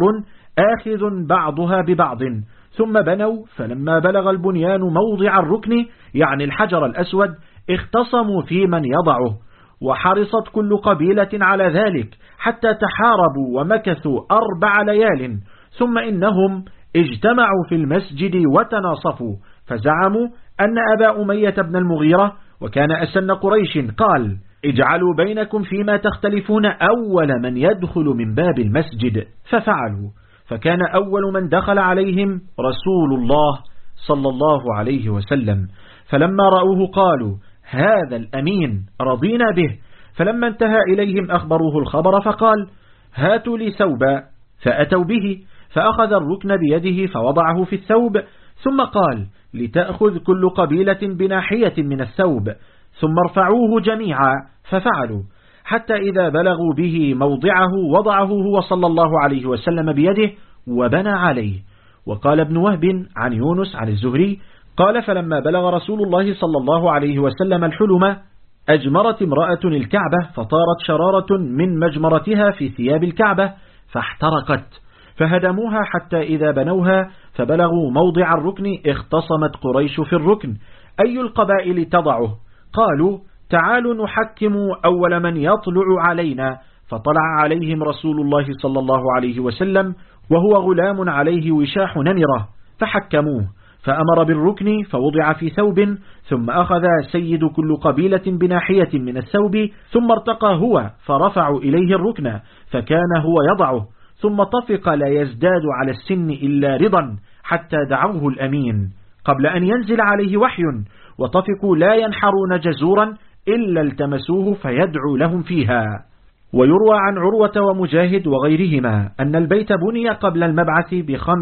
آخذ بعضها ببعض. ثم بنوا، فلما بلغ البنيان موضع الركن يعني الحجر الأسود اختصموا في من يضعه، وحرصت كل قبيلة على ذلك حتى تحاربوا ومكثوا 4 ليال. ثم إنهم اجتمعوا في المسجد وتناصفوا، فزعموا أن أبا أمية بن المغيرة وكان أسن قريش قال: اجعلوا بينكم فيما تختلفون أول من يدخل من باب المسجد. ففعلوا، فكان أول من دخل عليهم رسول الله صلى الله عليه وسلم، فلما رأوه قالوا: هذا الأمين رضينا به. فلما انتهى إليهم أخبروه الخبر فقال: هاتوا لي ثوبا، فأتوا به، فأخذ الركن بيده فوضعه في الثوب، ثم قال: لتأخذ كل قبيلة بناحية من الثوب، ثم ارفعوه جميعا. ففعلوا حتى إذا بلغوا به موضعه وضعه هو صلى الله عليه وسلم بيده وبنى عليه. وقال ابن وهب عن يونس عن الزهري قال: فلما بلغ رسول الله صلى الله عليه وسلم الحلم أجمرت امرأة الكعبة، فطارت شرارة من مجمرتها في ثياب الكعبة فاحترقت، فهدموها حتى إذا بنوها فبلغوا موضع الركن اختصمت قريش في الركن أي القبائل تضعه. قالوا: تعالوا نحكم أول من يطلع علينا. فطلع عليهم رسول الله صلى الله عليه وسلم وهو غلام عليه وشاح نمرة، فحكموه، فأمر بالركن فوضع في ثوب، ثم أخذ سيد كل قبيلة بناحية من الثوب، ثم ارتقى هو فرفعوا إليه الركن، فكان هو يضعه، ثم طفق لا يزداد على السن إلا رضا حتى دعوه الأمين قبل أن ينزل عليه وحي، وطفقوا لا ينحرون جزورا إلا التمسوه فيدعو لهم فيها. ويروى عن عروة ومجاهد وغيرهما أن البيت بني قبل المبعث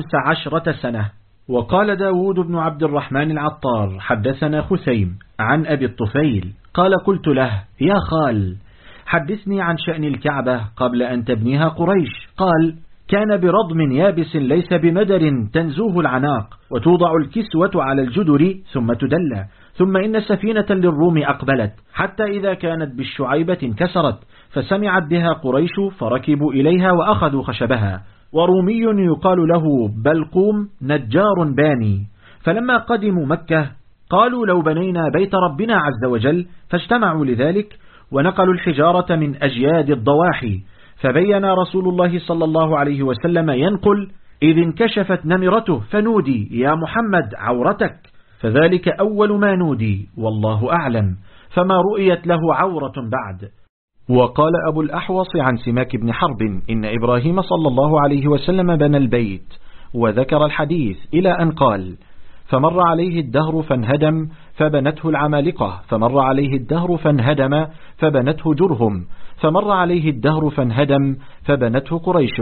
ب15 سنة. وقال داود بن عبد الرحمن العطار: حدثنا خثيم عن أبي الطفيل قال: قلت له: يا خال، حدثني عن شأن الكعبة قبل أن تبنيها قريش. قال: كان برضم يابس ليس بمدر تنزوه العناق، وتوضع الكسوة على الجدر ثم تدلى، ثم إن سفينة للروم أقبلت حتى إذا كانت بالشعيبة انكسرت، فسمعت بها قريش فركبوا إليها وأخذوا خشبها. ورومي يقال له بلقوم نجار باني، فلما قدموا مكة قالوا: لو بنينا بيت ربنا عز وجل، فاجتمعوا لذلك ونقلوا الحجارة من أجياد الضواحي. فبين رسول الله صلى الله عليه وسلم ينقل: إذ انكشفت نمرته فنودي: يا محمد عورتك، فذلك أول ما نودي، والله أعلم، فما رؤيت له عورة بعد. وقال أبو الأحوص عن سماك بن حرب: إن إبراهيم صلى الله عليه وسلم بنى البيت، وذكر الحديث إلى أن قال: فمر عليه الدهر فانهدم فبنته العمالقة، فمر عليه الدهر فانهدم فبنته جرهم، فمر عليه الدهر فانهدم فبنته قريش.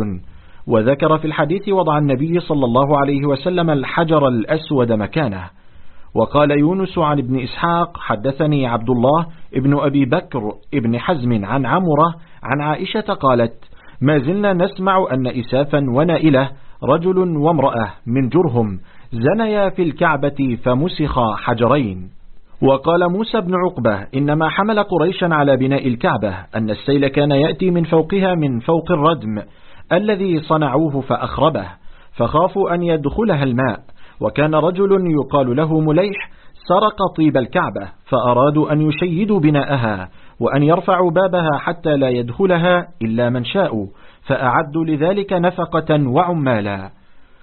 وذكر في الحديث وضع النبي صلى الله عليه وسلم الحجر الأسود مكانه. وقال يونس عن ابن إسحاق: حدثني عبد الله ابن أبي بكر ابن حزم عن عمرة عن عائشة قالت: ما زلنا نسمع أن إسافا ونائلة رجل وامرأة من جرهم زنيا في الكعبة فمسخا حجرين. وقال موسى بن عقبة: إنما حمل قريشا على بناء الكعبة أن السيل كان يأتي من فوقها من فوق الردم الذي صنعوه فأخربه، فخافوا أن يدخلها الماء. وكان رجل يقال له مليح سرق طيب الكعبة، فأرادوا أن يشيدوا بناءها وأن يرفعوا بابها حتى لا يدخلها إلا من شاءوا، فأعدوا لذلك نفقة وعمالا.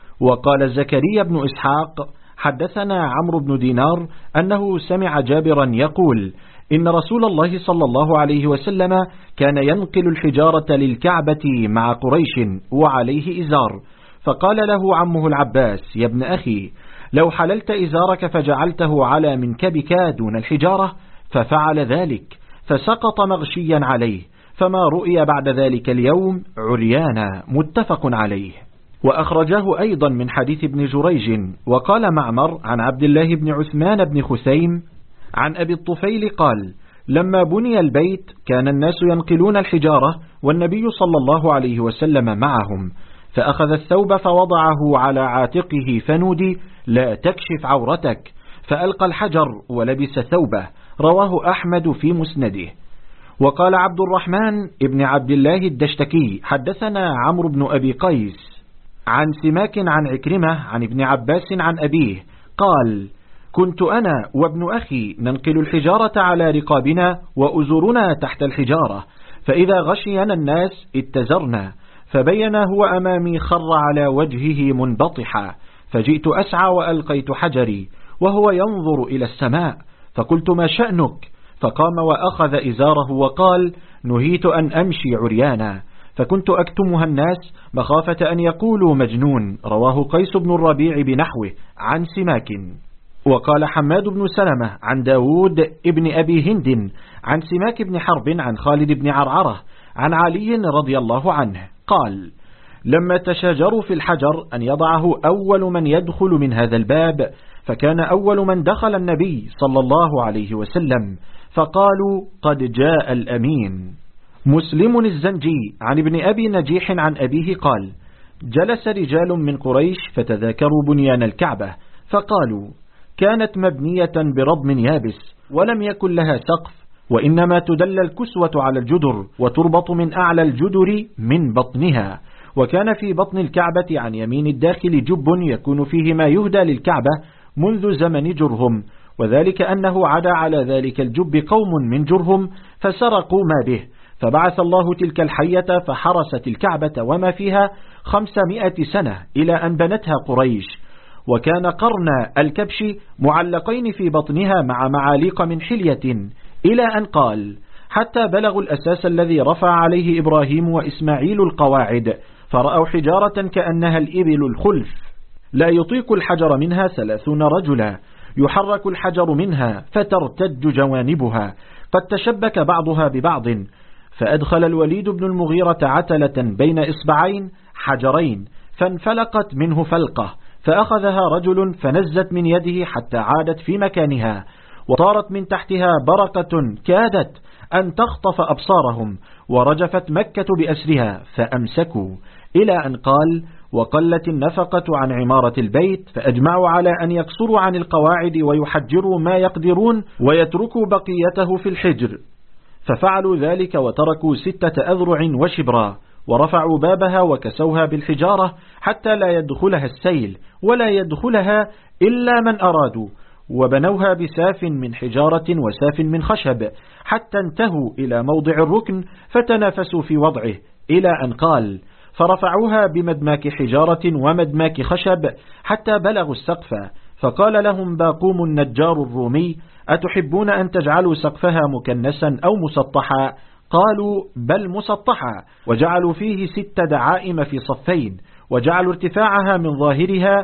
وقال زكريا بن إسحاق حدثنا عمرو بن دينار أنه سمع جابرا يقول إن رسول الله صلى الله عليه وسلم كان ينقل الحجارة للكعبة مع قريش وعليه إزار، فقال له عمه العباس: يا ابن أخي، لو حللت إزارك فجعلته على منكبك دون الحجارة، ففعل ذلك فسقط مغشيا عليه، فما رؤي بعد ذلك اليوم عريانا، متفق عليه. وأخرجاه أيضا من حديث ابن جريج. وقال معمر عن عبد الله بن عثمان بن خثيم عن أبي الطفيل قال: لما بني البيت كان الناس ينقلون الحجارة والنبي صلى الله عليه وسلم معهم، فأخذ الثوب فوضعه على عاتقه فنودي: لا تكشف عورتك، فألقى الحجر ولبس ثوبه. رواه أحمد في مسنده. وقال عبد الرحمن ابن عبد الله الدشتكي حدثنا عمرو بن أبي قيس عن سماك عن عكرمة عن ابن عباس عن أبيه قال: كنت أنا وابن أخي ننقل الحجارة على رقابنا وأزرنا تحت الحجارة، فإذا غشينا الناس اتزرنا، فبين هو أمامي خر على وجهه منبطحا، فجئت أسعى وألقيت حجري وهو ينظر إلى السماء، فقلت: ما شأنك؟ فقام وأخذ إزاره وقال: نهيت أن أمشي عريانا، فكنت أكتمها الناس مخافة أن يقولوا مجنون. رواه قيس بن الربيع بنحوه عن سماك. وقال حماد بن سلمة عن داود ابن أبي هند عن سماك بن حرب عن خالد بن عرعرة عن علي رضي الله عنه قال: لما تشاجروا في الحجر أن يضعه أول من يدخل من هذا الباب، فكان أول من دخل النبي صلى الله عليه وسلم، فقالوا: قد جاء الأمين. مسلم الزنجي عن ابن أبي نجيح عن أبيه قال: جلس رجال من قريش فتذاكروا بنيان الكعبة، فقالوا: كانت مبنية برضم يابس ولم يكن لها سقف، وإنما تدل الكسوة على الجدر وتربط من أعلى الجدر من بطنها، وكان في بطن الكعبة عن يمين الداخل جب يكون فيه ما يهدى للكعبة منذ زمن جرهم، وذلك أنه عدا على ذلك الجب قوم من جرهم فسرقوا ما به، فبعث الله تلك الحية فحرست الكعبة وما فيها 500 سنة إلى أن بنتها قريش، وكان قرن الكبش معلقين في بطنها مع معاليق من حلية، إلى أن قال: حتى بلغوا الأساس الذي رفع عليه إبراهيم وإسماعيل القواعد، فرأوا حجارة كأنها الإبل الخلف، لا يطيق الحجر منها 30 رجلا، يحرك الحجر منها فترتج جوانبها، قد تشبك بعضها ببعض. فأدخل الوليد بن المغيرة عتلة بين إصبعين حجرين، فانفلقت منه فلقة، فأخذها رجل فنزت من يده حتى عادت في مكانها، وطارت من تحتها برقة كادت أن تخطف أبصارهم، ورجفت مكة بأسرها فأمسكوا، إلى أن قال: وقلت النفقة عن عمارة البيت، فأجمعوا على أن يقصروا عن القواعد ويحجروا ما يقدرون ويتركوا بقيته في الحجر، ففعلوا ذلك وتركوا 6 أذرع وشبرا، ورفعوا بابها وكسوها بالحجارة حتى لا يدخلها السيل ولا يدخلها إلا من أرادوا، وبنوها بساف من حجارة وساف من خشب، حتى انتهوا إلى موضع الركن فتنافسوا في وضعه، إلى أن قال: فرفعوها بمدماك حجارة ومدماك خشب حتى بلغوا السقف، فقال لهم باقوم النجار الرومي: أتحبون أن تجعلوا سقفها مكنسا أو مسطحا؟ قالوا: بل مسطحا، وجعلوا فيه 6 دعائم في صفين، وجعلوا ارتفاعها من ظاهرها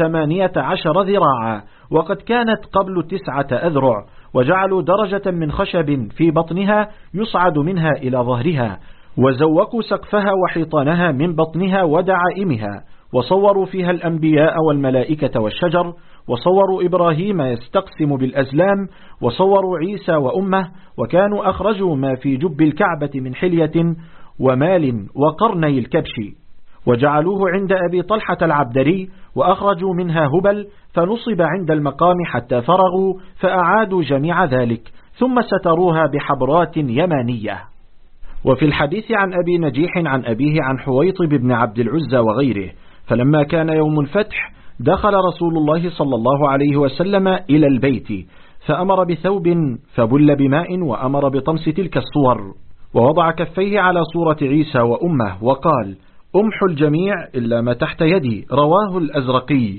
18 ذراعا، وقد كانت قبل 9 أذرع، وجعلوا درجة من خشب في بطنها يصعد منها إلى ظهرها، وزوقوا سقفها وحيطانها من بطنها ودعائمها، وصوروا فيها الأنبياء والملائكة والشجر، وصوروا إبراهيم يستقسم بالأزلام، وصوروا عيسى وأمه، وكانوا أخرجوا ما في جب الكعبة من حلية ومال وقرني الكبش، وجعلوه عند أبي طلحة العبدري، وأخرجوا منها هبل، فنصب عند المقام حتى فرغوا، فأعادوا جميع ذلك، ثم ستروها بحبرات يمانية. وفي الحديث عن أبي نجيح عن أبيه عن حويطب بن عبد العزى وغيره، فلما كان يوم الفتح دخل رسول الله صلى الله عليه وسلم إلى البيت فأمر بثوب فبل بماء وأمر بطمس تلك الصور، ووضع كفيه على صورة عيسى وأمه وقال: أمحوا الجميع إلا ما تحت يدي. رواه الأزرقي.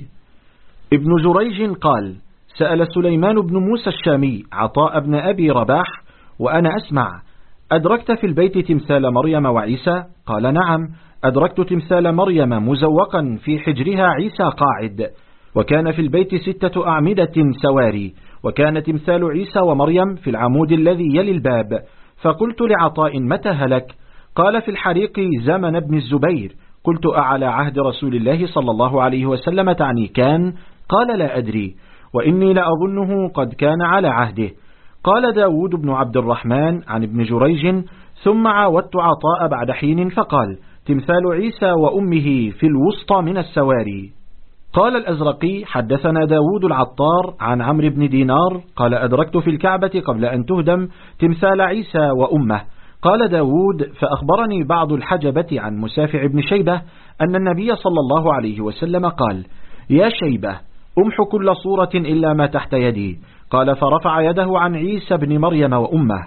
ابن جريج قال: سأل سليمان بن موسى الشامي عطاء بن أبي رباح وأنا أسمع: أدركت في البيت تمثال مريم وعيسى؟ قال: نعم، أدركت تمثال مريم مزوقا في حجرها عيسى قاعد، وكان في البيت 6 أعمدة سواري، وكان تمثال عيسى ومريم في العمود الذي يلي الباب. فقلت لعطاء: متى هلك؟ قال: في الحريق زمن ابن الزبير. قلت: أعلى عهد رسول الله صلى الله عليه وسلم تعني كان؟ قال: لا أدري، وإني لأظنه قد كان على عهده. قال داود بن عبد الرحمن عن ابن جريج: ثم عاودت عطاء بعد حين فقال: تمثال عيسى وأمه في الوسطى من السواري. قال الأزرقي: حدثنا داود العطار عن عمرو بن دينار قال: أدركت في الكعبة قبل أن تهدم تمثال عيسى وأمه. قال داود: فأخبرني بعض الحجبة عن مسافع بن شيبة أن النبي صلى الله عليه وسلم قال: يا شيبة، أمح كل صورة إلا ما تحت يدي. قال: فرفع يده عن عيسى بن مريم وأمه.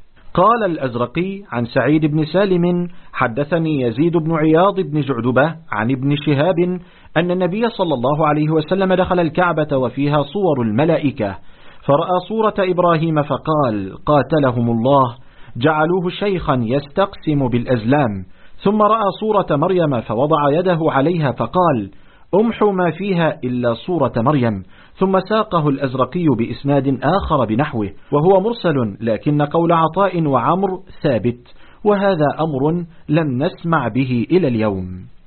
قال الأزرقي: عن سعيد بن سالم حدثني يزيد بن عياض بن جعدبة عن ابن شهاب أن النبي صلى الله عليه وسلم دخل الكعبة وفيها صور الملائكة، فرأى صورة إبراهيم فقال: قاتلهم الله، جعلوه شيخا يستقسم بالأزلام. ثم رأى صورة مريم فوضع يده عليها فقال: أمحوا ما فيها إلا صورة مريم. ثم ساقه الأزرقي بإسناد آخر بنحوه، وهو مرسل، لكن قول عطاء وعمر ثابت، وهذا أمر لم نسمع به إلى اليوم.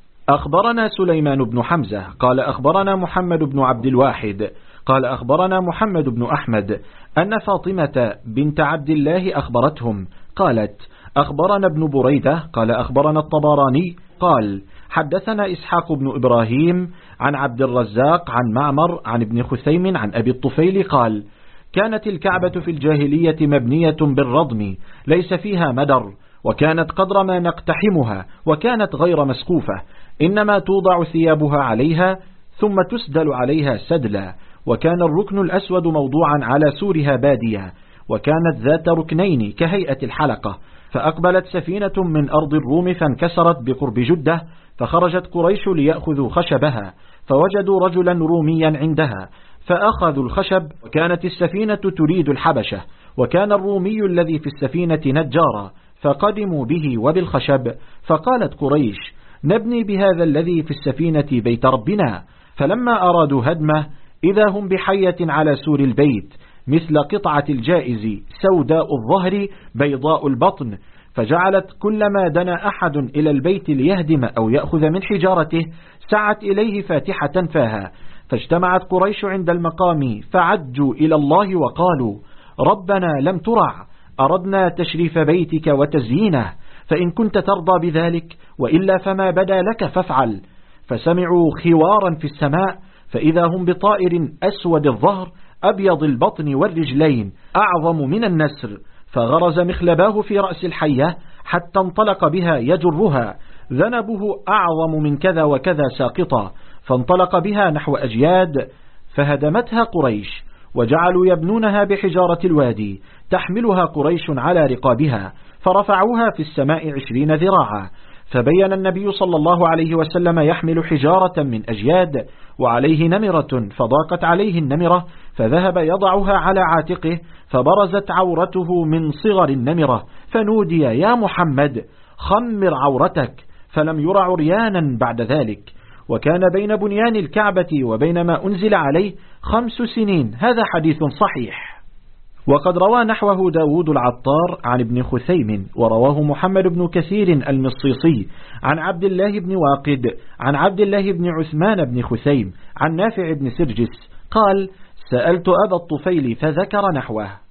أخبرنا سليمان بن حمزة قال: أخبرنا محمد بن عبد الواحد قال: أخبرنا محمد بن أحمد أن فاطمة بنت عبد الله أخبرتهم قالت: أخبرنا ابن بريدة قال: أخبرنا الطبراني قال: حدثنا إسحاق بن إبراهيم عن عبد الرزاق عن معمر عن ابن خثيم عن أبي الطفيل قال: كانت الكعبة في الجاهلية مبنية بالرضم ليس فيها مدر، وكانت قدر ما نقتحمها، وكانت غير مسقوفة، إنما توضع ثيابها عليها ثم تسدل عليها سدلا، وكان الركن الأسود موضوعا على سورها بادية، وكانت ذات ركنين كهيئة الحلقة. فأقبلت سفينة من أرض الروم فانكسرت بقرب جدة، فخرجت قريش ليأخذوا خشبها، فوجدوا رجلا روميا عندها فأخذوا الخشب، وكانت السفينة تريد الحبشة، وكان الرومي الذي في السفينة نجارا، فقدموا به وبالخشب. فقالت قريش: نبني بهذا الذي في السفينة بيت ربنا. فلما أرادوا هدمه إذا هم بحية على سور البيت مثل قطعة الجائز سوداء الظهر بيضاء البطن، فجعلت كلما دنا أحد إلى البيت ليهدم أو يأخذ من حجارته سعت إليه فاتحة فاها. فاجتمعت قريش عند المقام فعجوا إلى الله وقالوا: ربنا لم ترع، أردنا تشريف بيتك وتزيينه، فإن كنت ترضى بذلك، وإلا فما بدا لك فافعل. فسمعوا خوارا في السماء، فإذا هم بطائر أسود الظهر أبيض البطن والرجلين أعظم من النسر، فغرز مخلباه في رأس الحية حتى انطلق بها يجرها، ذنبه أعظم من كذا وكذا ساقطا، فانطلق بها نحو أجياد، فهدمتها قريش، وجعلوا يبنونها بحجارة الوادي، تحملها قريش على رقابها، فرفعوها في السماء 20 ذراعا. فبين النبي صلى الله عليه وسلم يحمل حجارة من أجياد وعليه نمرة، فضاقت عليه النمرة، فذهب يضعها على عاتقه، فبرزت عورته من صغر النمرة، فنودي: يا محمد خمر عورتك، فلم ير عريانا بعد ذلك. وكان بين بنيان الكعبة وبين ما أنزل عليه 5 سنين. هذا حديث صحيح. وقد روى نحوه داود العطار عن ابن خثيم، ورواه محمد بن كثير المصيصي عن عبد الله بن واقد عن عبد الله بن عثمان بن خثيم عن نافع بن سرجس قال: سألت أبا الطفيل فذكر نحوه.